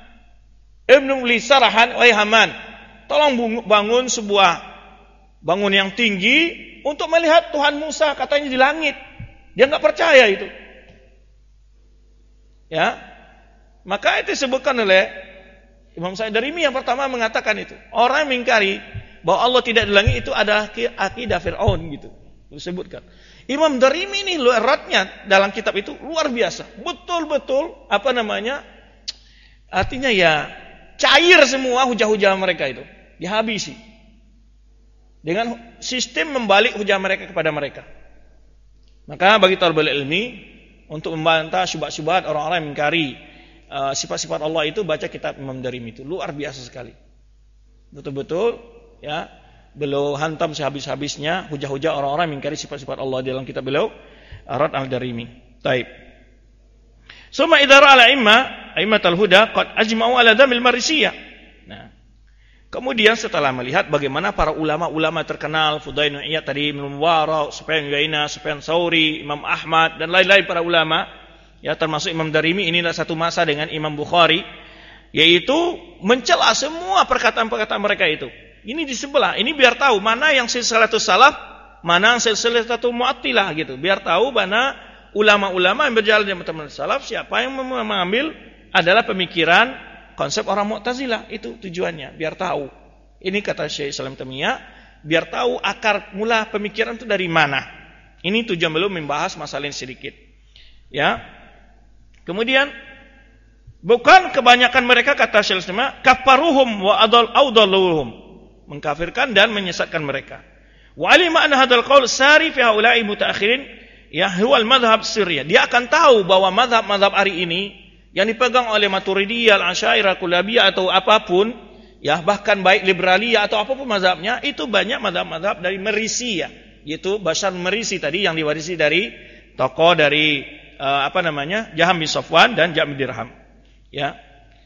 Ibnu li sarahan, wahai Haman, tolong bangun sebuah bangun yang tinggi untuk melihat Tuhan Musa, katanya di langit. Dia enggak percaya itu. Ya. Maka itu disebutkan oleh Imam Sa'id Darimi yang pertama mengatakan itu. Orang yang mengingkari bahwa Allah tidak di langit itu adalah akidah Fir'aun gitu. Disebutkan. Imam Darimi ini eratnya dalam kitab itu luar biasa. Betul-betul apa namanya? Artinya ya cair semua hujah-hujah mereka itu, dihabisi dengan sistem membalik hujah mereka kepada mereka. Maka bagi talibul ilmi untuk membantah syubhat-syubhat orang-orang yang mengingkari uh, sifat-sifat Allah itu, baca kitab Imam Darimi itu luar biasa sekali. Betul-betul ya, beliau hantam sehabis-habisnya hujah-hujah orang-orang yang mengingkari sifat-sifat Allah dalam kitab beliau Ar-Rad al-Darimi. Taib. Suma idara ala imma aimatul huda qad ajma'u ala damil marisiyah. Nah, kemudian setelah melihat bagaimana para ulama-ulama terkenal, Fudail bin Iyad tadi, Ibnu Mubarak, Sufyan bin Uyainah, Sufyan Tsauri, Imam Ahmad dan lain-lain para ulama, ya termasuk Imam Darimi, inilah satu masa dengan Imam Bukhari, yaitu mencela semua perkataan-perkataan mereka itu. Ini di sebelah, ini biar tahu mana yang silsilatus salaf, mana yang silsilatul mu'attilah gitu. Biar tahu mana ulama-ulama yang berjalan di teman salaf, siapa yang mengambil adalah pemikiran konsep orang Mu'tazilah. Itu tujuannya, biar tahu. Ini kata Syekh Islam Taimiyah, biar tahu akar mula pemikiran itu dari mana. Ini tujuan beliau membahas masalah ini sedikit. Ya. Kemudian bukan kebanyakan mereka, kata Syekh Islam, kafaruhum wa adal audalluhum, mengkafirkan dan menyesatkan mereka. Wa alima anna hadzal qaul sari fi haula'i mutaakhirin ya huwal madhab sirriyah. Dia akan tahu bahwa madhab-madhab hari ini yang dipegang oleh Maturidiyah, Al-Asy'ariyah, Kullabiyah atau apapun, ya bahkan baik Liberaliyah atau apapun mazhabnya, itu banyak mazhab-mazhab dari Merisi, ya, yaitu Bashar Merisi tadi yang diwarisi dari tokoh dari uh, apa namanya? Jaham bin Safwan dan Jam bin Dirham. Ya.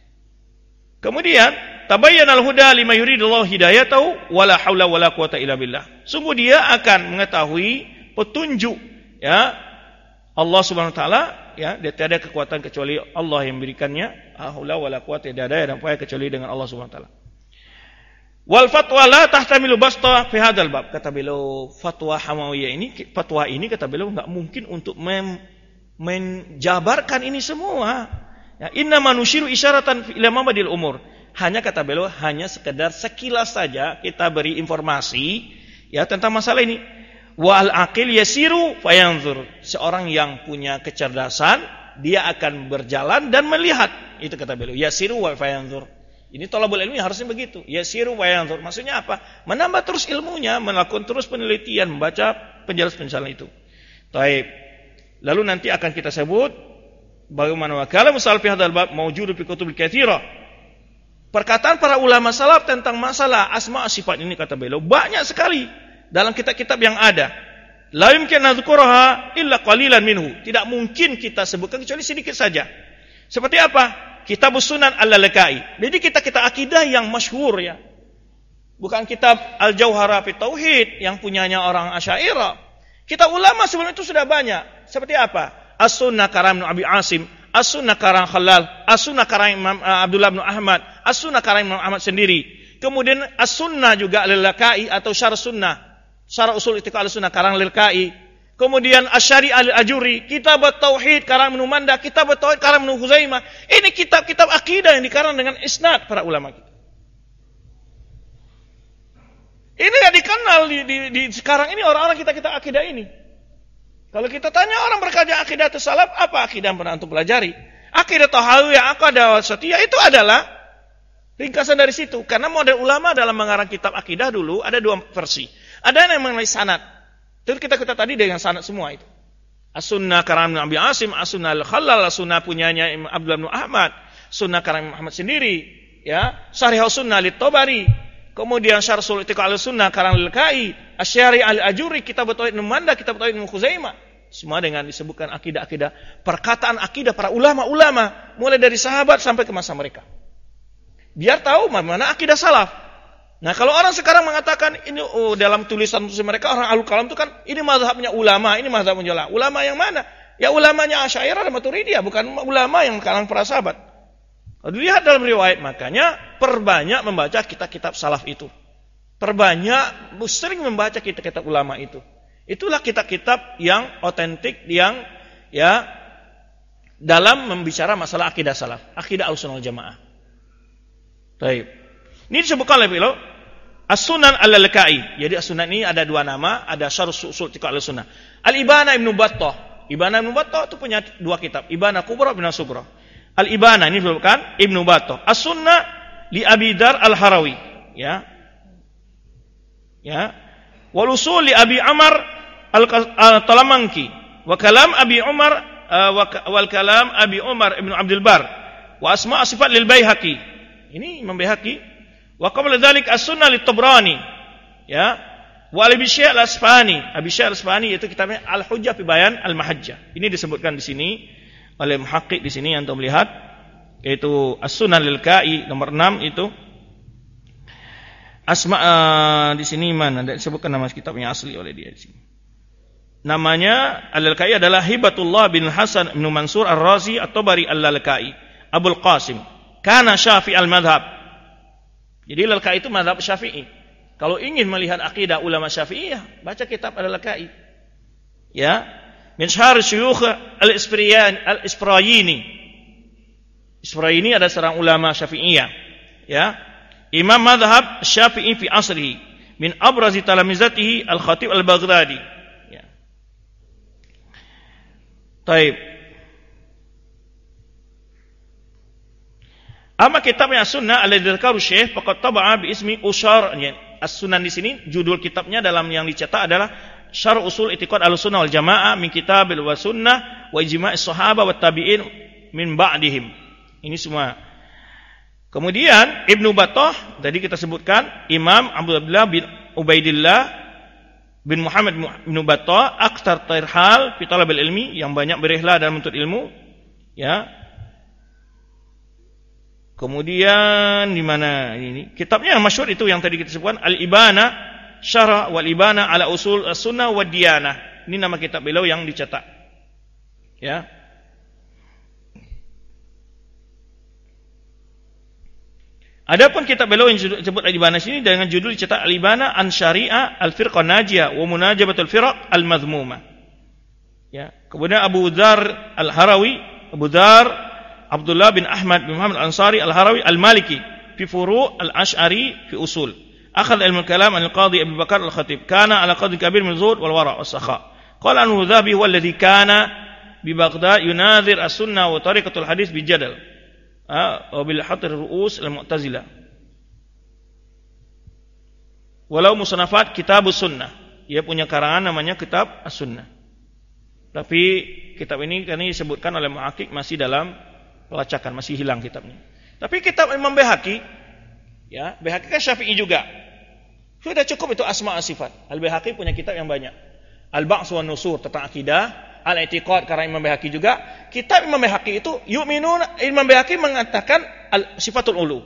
Kemudian tabayyana al-huda lima yuridullahu hidayatahu wala haula wala quwata illa billah. Sungguh dia akan mengetahui petunjuk, ya, Allah Subhanahu wa taala, ya, dia tiada kekuatan kecuali Allah yang memberikannya. Haula wala quwata, tidak ada dan upaya kecuali dengan Allah Subhanahu wa taala. Wal fatwa la tahtamilu basta fi hadzal bab. Kata beliau, fatwa Hamawiyah ini, fatwa ini kata beliau enggak mungkin untuk mem, menjabarkan ini semua. Ya, inna manusyiru isyaratan ila mabadil umur. Hanya kata beliau hanya sekedar sekilas saja kita beri informasi ya tentang masalah ini. Wal aqil yasiru fayanzur. Seorang yang punya kecerdasan dia akan berjalan dan melihat. Itu kata beliau, yasiru wa fayanzur. Ini thalabul ilmi harusnya begitu. Yasiru wa yanzur. Maksudnya apa? Menambah terus ilmunya, melakukan terus penelitian, membaca penjelasan-penjelasan itu. Taib. Lalu nanti akan kita sebut bagaimana wakala musal fi hadzal bab mawjud fi kutubil katsira. Perkataan para ulama salaf tentang masalah asma sifat ini kata beliau banyak sekali dalam kitab-kitab yang ada. La yumkin nadzkuraha illa qalilan minhu. Tidak mungkin kita sebutkan kecuali sedikit saja. Seperti apa? Kitab Sunan Al-Lalaka'i. Jadi kitab-kitab akidah yang masyhur ya. Bukan kitab Al-Jauhara fi Tauhid yang punyanya orang Asy'ariyah. Kitab ulama sebelum itu sudah banyak. Seperti apa? As-Sunnah karang Abi Asim, As-Sunnah karang Khalal, As-Sunnah karang Imam uh, Abdullah bin Ahmad, As-Sunnah karang Imam Ahmad sendiri. Kemudian As-Sunnah juga Al-Lalaka'i atau Syarh Sunnah, Syarh Usul I'tiqad Al-Sunnah karang Al-Lalaka'i. Kemudian Asy-Syari' Al-Ajuri, Kitab At-Tauhid karang Ibnu Manda, Kitab At-Tauhid karang Ibnu Khuzaimah. Ini kitab-kitab akidah yang dikarang dengan isnad para ulama kita. Ini yang dikenal di, di, di sekarang ini orang-orang kita-kita akidah ini. Kalau kita tanya orang berkaji akidah salaf, apa akidah yang pernah antum pelajari? Akidah Tahawiyah, akidah Wasatiyah itu adalah ringkasan dari situ. Karena model ulama dalam mengarang kitab akidah dulu ada dua versi. Ada yang mengenai sanad. Itu kita kita tadi dengan sanad semua itu. As-Sunnah karam Abi Asim, As-Sunnah Al-Khalal, As-Sunnah punyanya Imam Abdullah bin Ahmad, Sunnah karam Muhammad sendiri, ya, Syarih Sunnah Lit-Tabari, kemudian Syarh Usul I'tiqad Al-Sunnah karang Al-Lalaka'i, Asy-Syari' Al-Ajuri, Kitab Tauhid Ibnu Manda, Kitab Tauhid Ibnu Khuzaimah. Semua dengan disebutkan akidah-akidah, perkataan akidah para ulama-ulama mulai dari sahabat sampai ke masa mereka. Biar tahu mana akidah salaf. Nah, kalau orang sekarang mengatakan ini oh, dalam tulisan-tulisan mereka orang Ahlul Kalam itu kan ini mazhabnya ulama, ini mazhabnya ulama. Ulama yang mana? Ya ulamanya Asy'ariyah dan Maturidiyah, bukan ulama yang kalangan para sahabat. Kalau dilihat dalam riwayat, makanya perbanyak membaca kitab-kitab salaf itu. Perbanyak sering membaca kitab-kitab ulama itu. Itulah kitab-kitab yang otentik yang ya dalam membicara masalah akidah salaf, akidah Ahlussunnah wal Jamaah. Baik. Ini disebutkan oleh beliau As-Sunan Al-Lalaka'i. Jadi As-Sunan ini ada dua nama, ada Syarh Usul I'tiqad Al-Sunnah. Al-Ibana Ibnu Battah. Ibana Ibnu Battah itu punya dua kitab, Ibana Kubra dan Sughra. Al-Ibana ini disebutkan Ibnu Battah. As-Sunnah li Abi Dar Al-Harawi, ya. Ya. Wal Usul li Abi Amr Al-Talamanki, wa kalam Abi Umar wal kalam Abi Umar Ibnu Abdul Bar, wa asma' sifat lil Baihaqi. Ini Imam Baihaqi. Wa qabla dzalik As-Sunnah Lit-Tabrani, ya. Wa Abi Syekh Al-Asfahani, Abi Syekh Al-Asfahani itu kitabnya Al-Hujjah fi Bayan Al-Mahajjah. Ini disebutkan di sini oleh muhaqqiq di sini yang antum lihat, yaitu As-Sunan Al-Lalaka'i nomor enam itu. Asma uh, di sini mana? Ada disebutkan nama kitabnya asli oleh dia di sini. Namanya Al-Lalaka'i adalah Hibatullah bin Hasan bin Mansur Ar-Razi At-Tabari Al-Lalaka'i, Abul Qasim. Kana Syafi'i al-madhhab. Jadi Lalaka'i itu mazhab Syafi'i. Kalau ingin melihat akidah ulama Syafi'iyah, baca kitab Al-Lalaka'i. Ya, min syarh syuyukh al-Isfirayini, al-Isfirayini. Isfirayini adalah seorang ulama Syafi'iyah. Ya, Imam mazhab Syafi'i fi asrihi, min abrazi talamizatihi Al-Khatib Al-Baghdadi. Ya. Taib. Ama kitabnya As-Sunnah alladzi dzakarahu Syekh faqad taba'a bi ismi Usyar. As-Sunan di sini judul kitabnya dalam yang dicetak adalah Syarh Usul I'tiqad Ahlussunnah wal Jamaah min Kitabil wa Sunnah wa Ijma'is Shahabah wat Tabi'in min ba'dihim. Ini semua. Kemudian Ibnu Battah tadi kita sebutkan Imam Abdullah bin Ubaidillah bin Muhammad Ibnu Battah aktsar tirhal fi talabil ilmi, yang banyak berihla dalam menuntut ilmu, ya. Kemudian di mana ini? Kitabnya yang masyhur itu yang tadi kita sebutkan Al-Ibana Syarah wal Ibana ala Usul As-Sunnah wad Diyanah. Ini nama kitab beliau yang dicetak. Ya. Adapun kitab beliau yang disebut Al-Ibana sini dengan judul dicetak Al-Ibana an Syariah Al-Firqah Najiyah wa Munajabatul Firaq Al-Madhmumah. Ya, kemudian Abu Dzar Al-Harawi, Abu Dzar Abdullah bin Ahmad bin Muhammad Al-Ansari Al-Harawi Al-Maliki fi Furu' Al-Ash'ari fi Usul. Akhadha ilmu al-kalam an al-Qadhi Abu Bakar Al-Khatib. Kana ala qadri kabir min zuhd wal wara' was sakha. Qala anhu Dhabi huwa alladhi kana bi Baghdad yunadhir as-sunnah wa tariqatul hadis bi jadal. Wa bil hatir ru'us al-Mu'tazilah. Walau musannafat Kitabus Sunnah. Ia punya karangan namanya Kitab As-Sunnah. Tapi kitab ini kan disebutkan oleh Muhakkik masih dalam pelacakan, masih hilang kitabnya. Tapi kitab Imam Baihaqi, ya, Baihaqi kan Syafi'i juga. Sudah cukup itu asma' sifat. Al-Baihaqi punya kitab yang banyak. Al-Ba'ts wan Nusur tentang akidah, Al-I'tiqad karena Imam Baihaqi juga. Kitab Imam Baihaqi itu yu'minun, Imam Baihaqi mengatakan al-sifatul ulu.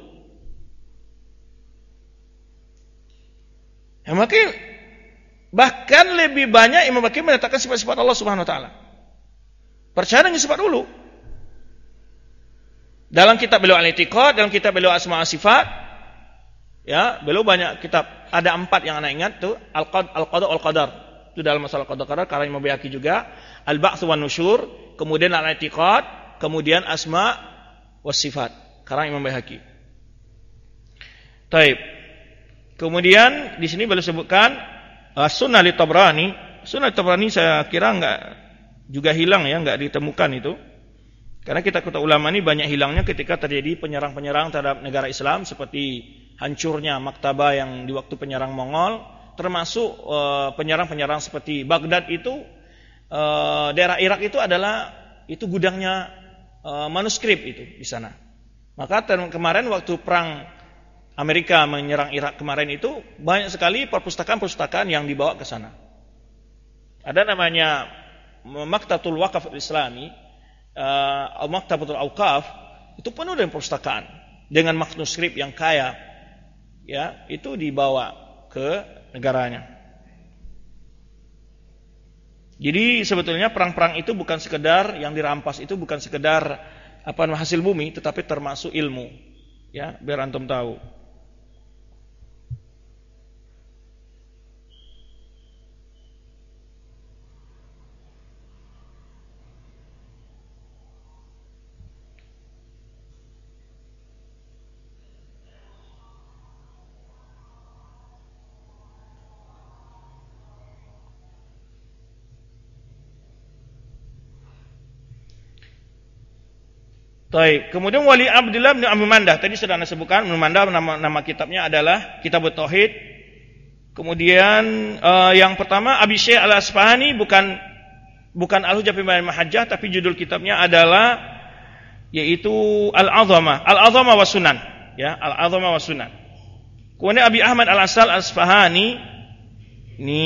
Ya, maka bahkan lebih banyak Imam Baihaqi menetapkan sifat-sifat Allah Subhanahu wa taala. Percaya dengan sifat dulu. Dalam kitab beliau Al-I'tiqad, dalam kitab beliau Asma' Sifat, ya, beliau banyak kitab. Ada empat yang anak ingat tuh, Al-Qad, Al-Qada, Al-Qadar. Itu dalam masalah Qada Qadar karena Imam Baihaqi juga, Al-Ba'ts wan Nusyur, kemudian Al-I'tiqad, kemudian Asma' was Sifat karena Imam Baihaqi. Taib. Kemudian di sini beliau sebutkan As-Sunnah li Tabrani. Sunnah Tabrani saya kira enggak juga hilang ya, enggak ditemukan itu. Karena kita kata ulama ini banyak hilangnya ketika terjadi penyerang-penyerang terhadap negara Islam seperti hancurnya maktabah yang di waktu penyerang Mongol, termasuk uh, penyerang-penyerang seperti Baghdad itu, uh, daerah Irak itu adalah itu gudangnya uh, manuskrip itu di sana. Maka kemarin waktu perang Amerika menyerang Irak kemarin itu banyak sekali perpustakaan-perpustakaan yang dibawa ke sana. Ada namanya Maktabatul Waqaf Islami, uh, Maktabatul Awqaf, itu penuh dengan perpustakaan dengan manuskrip yang kaya. Ya, itu dibawa ke negaranya. Jadi sebetulnya perang-perang itu bukan sekedar yang dirampas itu bukan sekedar apa hasil bumi, tetapi termasuk ilmu. Ya, biar antum tahu. Baik, kemudian Wali Abdullah bin Abi Mandah tadi sudah Anda sebutkan. Abi Mandah nama, nama kitabnya adalah Kitabut Tauhid. Kemudian uh, yang pertama Abi Syekh Al-Asfahani bukan bukan Al-Hujjah fi Mahajjah, tapi judul kitabnya adalah yaitu Al-Azamah, Al-Azamah wa Sunan, ya, Al-Azamah wa Sunan. Kemudian Abi Ahmad Al-Asal Al-Asfahani ini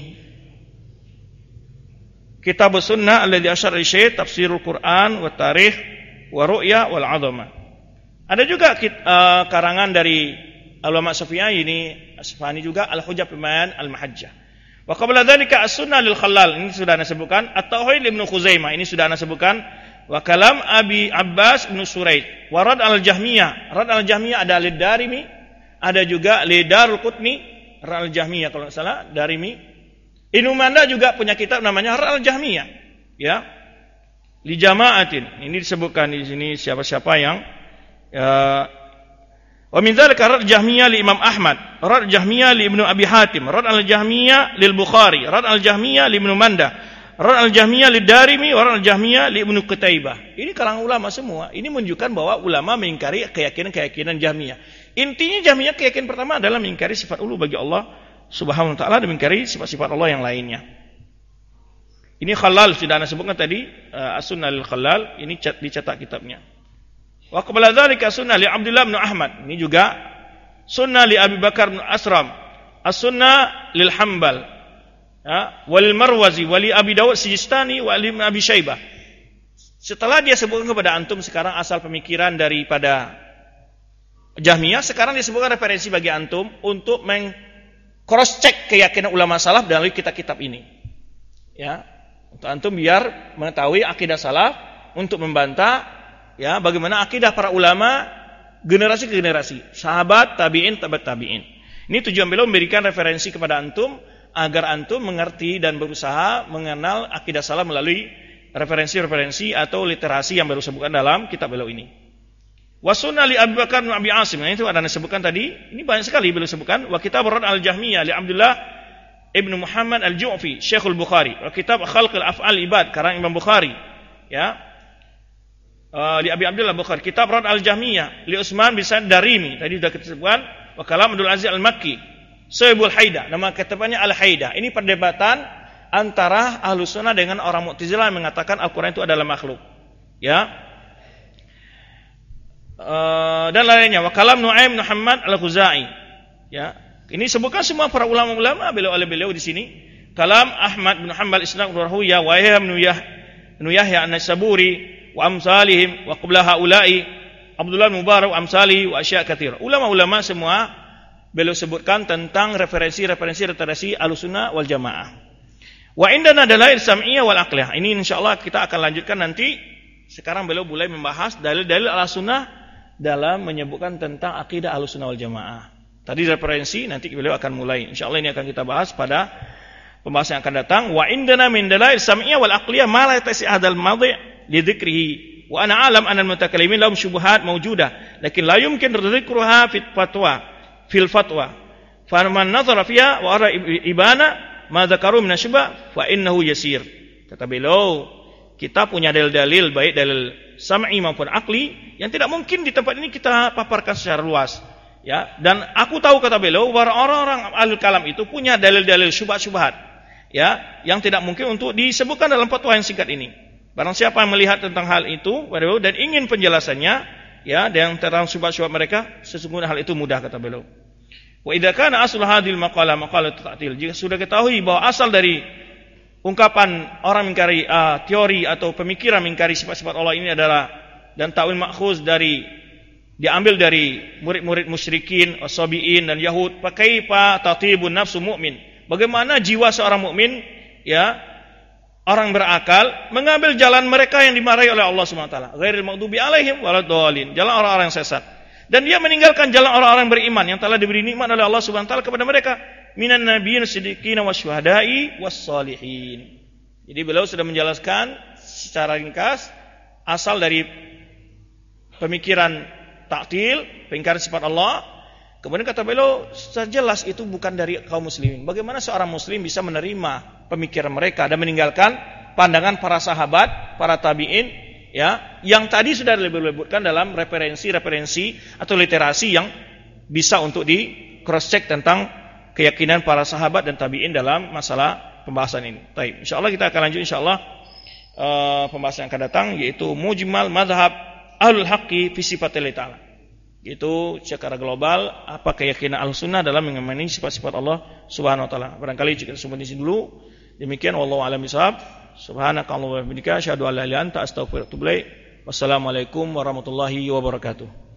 Kitabus Sunnah alladhi asyara li tafsirul Quran wa tarikh wa ru'ya wal 'azamah. Ada juga uh, karangan dari ulama Syafi'i ini Asfahani juga Al-Hujjah fi Al-Mahajjah. Wa qabla dzalika As-Sunnah lil Khallal, ini sudah Anda sebutkan. At-Tauhid Ibnu Khuzaimah, ini sudah Anda sebutkan. Wa kalam Abi Abbas bin Suraid. Wa Rad al-Jahmiyah. Rad al-Jahmiyah ada Lid-Darimi, ada juga Lidarul Qutni, Rad al-Jahmiyah kalau enggak salah, Darimi. Ibnu Manda juga punya kitab namanya Rad al-Jahmiyah. Ya. Li jama'atin. Ini disebutkan di sini siapa-siapa yang ya, wa min dzalika Rad al-Jahmiyah li Imam Ahmad, Rad al-Jahmiyah li Ibnu Abi Hatim, Rad al-Jahmiyah lil Bukhari, Rad al-Jahmiyah li Ibnu Manda, Rad al-Jahmiyah lid Darimi, wa Rad al-Jahmiyah li Ibnu Qutaibah. Ini kalangan ulama semua. Ini menunjukkan bahwa ulama mengingkari keyakinan-keyakinan Jahmiyah. Intinya Jahmiyah keyakinan pertama adalah mengingkari sifat ulu bagi Allah Subhanahu wa taala dan mengingkari sifat-sifat Allah yang lainnya. Ini Khallal sudah Anda sebutkan tadi, uh, As-Sunnah lil Khallal, ini cat, dicetak kitabnya. Wa qabla dzalika Sunnah li Abdullah bin Ahmad, ini juga Sunnah li Abi Bakar bin Asram, As-Sunnah lil Hanbal, ya, walil Marwazi, wali Abi Dawud Sijistani, wa li Abi Syaibah. Setelah dia sebutkan kepada antum sekarang asal pemikiran daripada Jahmiyah, sekarang disebutkan referensi bagi antum untuk meng cross check keyakinan ulama salaf dari kitab-kitab ini. Ya. Untuk antum biar mengetahui akidah salaf untuk membantah ya bagaimana akidah para ulama generasi ke generasi, sahabat, tabi'in, tabi'at tabi'in. Ini tujuan beliau memberikan referensi kepada antum agar antum mengerti dan berusaha mengenal akidah salah melalui referensi-referensi atau literasi yang beliau sebutkan dalam kitab beliau ini. Wasunna li Abu Bakar bin Abi Asim, nah itu ada yang disebutkan tadi, ini banyak sekali beliau sebutkan. Wa kitab Rad al-Jahmiyah li Abdullah Ibnu Muhammad al-Ju'fi, Syekhul Bukhari. Wa kitab Khalqul Af'al Ibad, karang Imam Bukhari. Ya. Uh, li Abi Abdullah Bukhari, kitab Rad al-Jahmiyah li Utsman bin Sa'id Darimi, tadi sudah kita sebutkan. Wa kalam Abdul Aziz al-Makki, Sahibul Haida, nama kitabnya Al-Haida. Ini perdebatan antara Ahlus Sunnah dengan orang Mu'tazilah yang mengatakan Al-Qur'an itu adalah makhluk. Ya. Uh, dan lainnya. Wa kalam Nu'aim Muhammad al-Khuzai. Ya. Ini sebutkan semua para ulama-ulama beliau oleh beliau di sini. Kalam Ahmad bin Hanbal Isnad Rahuya wa Yahya bin Yahya an-Naisaburi wa amsalihim wa qabla haula'i Abdullah Mubarak wa amsali wa asya' katsira. Ulama-ulama semua beliau sebutkan tentang referensi-referensi literasi Ahlussunnah wal Jamaah. Wa indana dalail sam'iyah wal aqliyah. Ini insyaallah kita akan lanjutkan nanti. Sekarang beliau mulai membahas dalil-dalil Ahlussunnah dalam menyebutkan tentang akidah Ahlussunnah wal Jamaah. Tadi referensi, nanti beliau akan mulai. Insyaallah ini akan kita bahas pada pembahasan yang akan datang. Wa indana min dalail sam'iyah wal aqliyah ma la yatasi hadal madhi' li dzikrihi. Wa ana alam anal mutakallimin lahum syubhat mawjudah lakin la yumkin dzikruha fit fatwa fil fatwa fa man nazara fiha wa ara ibana ma dzakaru min asyubha fa innahu yasir. Kata beliau, kita punya dalil-dalil baik dalil sam'i maupun akli yang tidak mungkin di tempat ini kita paparkan secara luas, ya. Dan aku tahu, kata beliau, bahwa orang-orang ahli kalam itu punya dalil-dalil syubhat-syubhat, ya, yang tidak mungkin untuk disebutkan dalam fatwa yang singkat ini. Barang siapa yang melihat tentang hal itu dan ingin penjelasannya, ya, dan tentang syubhat-syubhat mereka, sesungguhnya hal itu mudah, kata beliau. Wa idza kana aslu hadhil maqalah maqalah ta'til, jika sudah ketahui bahwa asal dari ungkapan orang mengingkari uh, teori atau pemikiran mengingkari sifat-sifat Allah ini adalah dan ta'wil ma'khuz dari diambil dari murid-murid musyrikin, wasabiin dan Yahud, pakai pa tatibun nafsu mu'min. Bagaimana jiwa seorang mukmin, ya, orang berakal mengambil jalan mereka yang dimarahi oleh Allah Subhanahu wa taala, ghairil maghdubi alaihim waladdallin, jalan orang-orang yang sesat. Dan dia meninggalkan jalan orang-orang beriman yang telah diberi nikmat oleh Allah Subhanahu wa taala kepada mereka, minan nabiyyin siddiqin wasyuhada'i wassalihin. Jadi beliau sudah menjelaskan secara ringkas asal dari pemikiran ta'til, pengingkaran sifat Allah. Kemudian kata beliau, secara jelas itu bukan dari kaum muslimin. Bagaimana seorang muslim bisa menerima pemikiran mereka dan meninggalkan pandangan para sahabat, para tabi'in, ya, yang tadi sudah disebutkan dalam referensi-referensi atau literasi yang bisa untuk di cross check tentang keyakinan para sahabat dan tabi'in dalam masalah pembahasan ini. Baik, insyaallah kita akan lanjut insyaallah uh, pembahasan yang akan datang, yaitu mujmal mazhab ahlul haqqi fi sifatillah ta'ala. Itu secara global apa keyakinan Ahlussunnah dalam mengenai sifat-sifat Allah Subhanahu wa taala. Barangkali kita semua di sini dulu. Demikian, wallahu a'lam bishawab. Subhanakallahumma wa bihamdika asyhadu an la ilaha illa anta astaghfiruka wa atubu ilaik. Wassalamualaikum warahmatullahi wabarakatuh.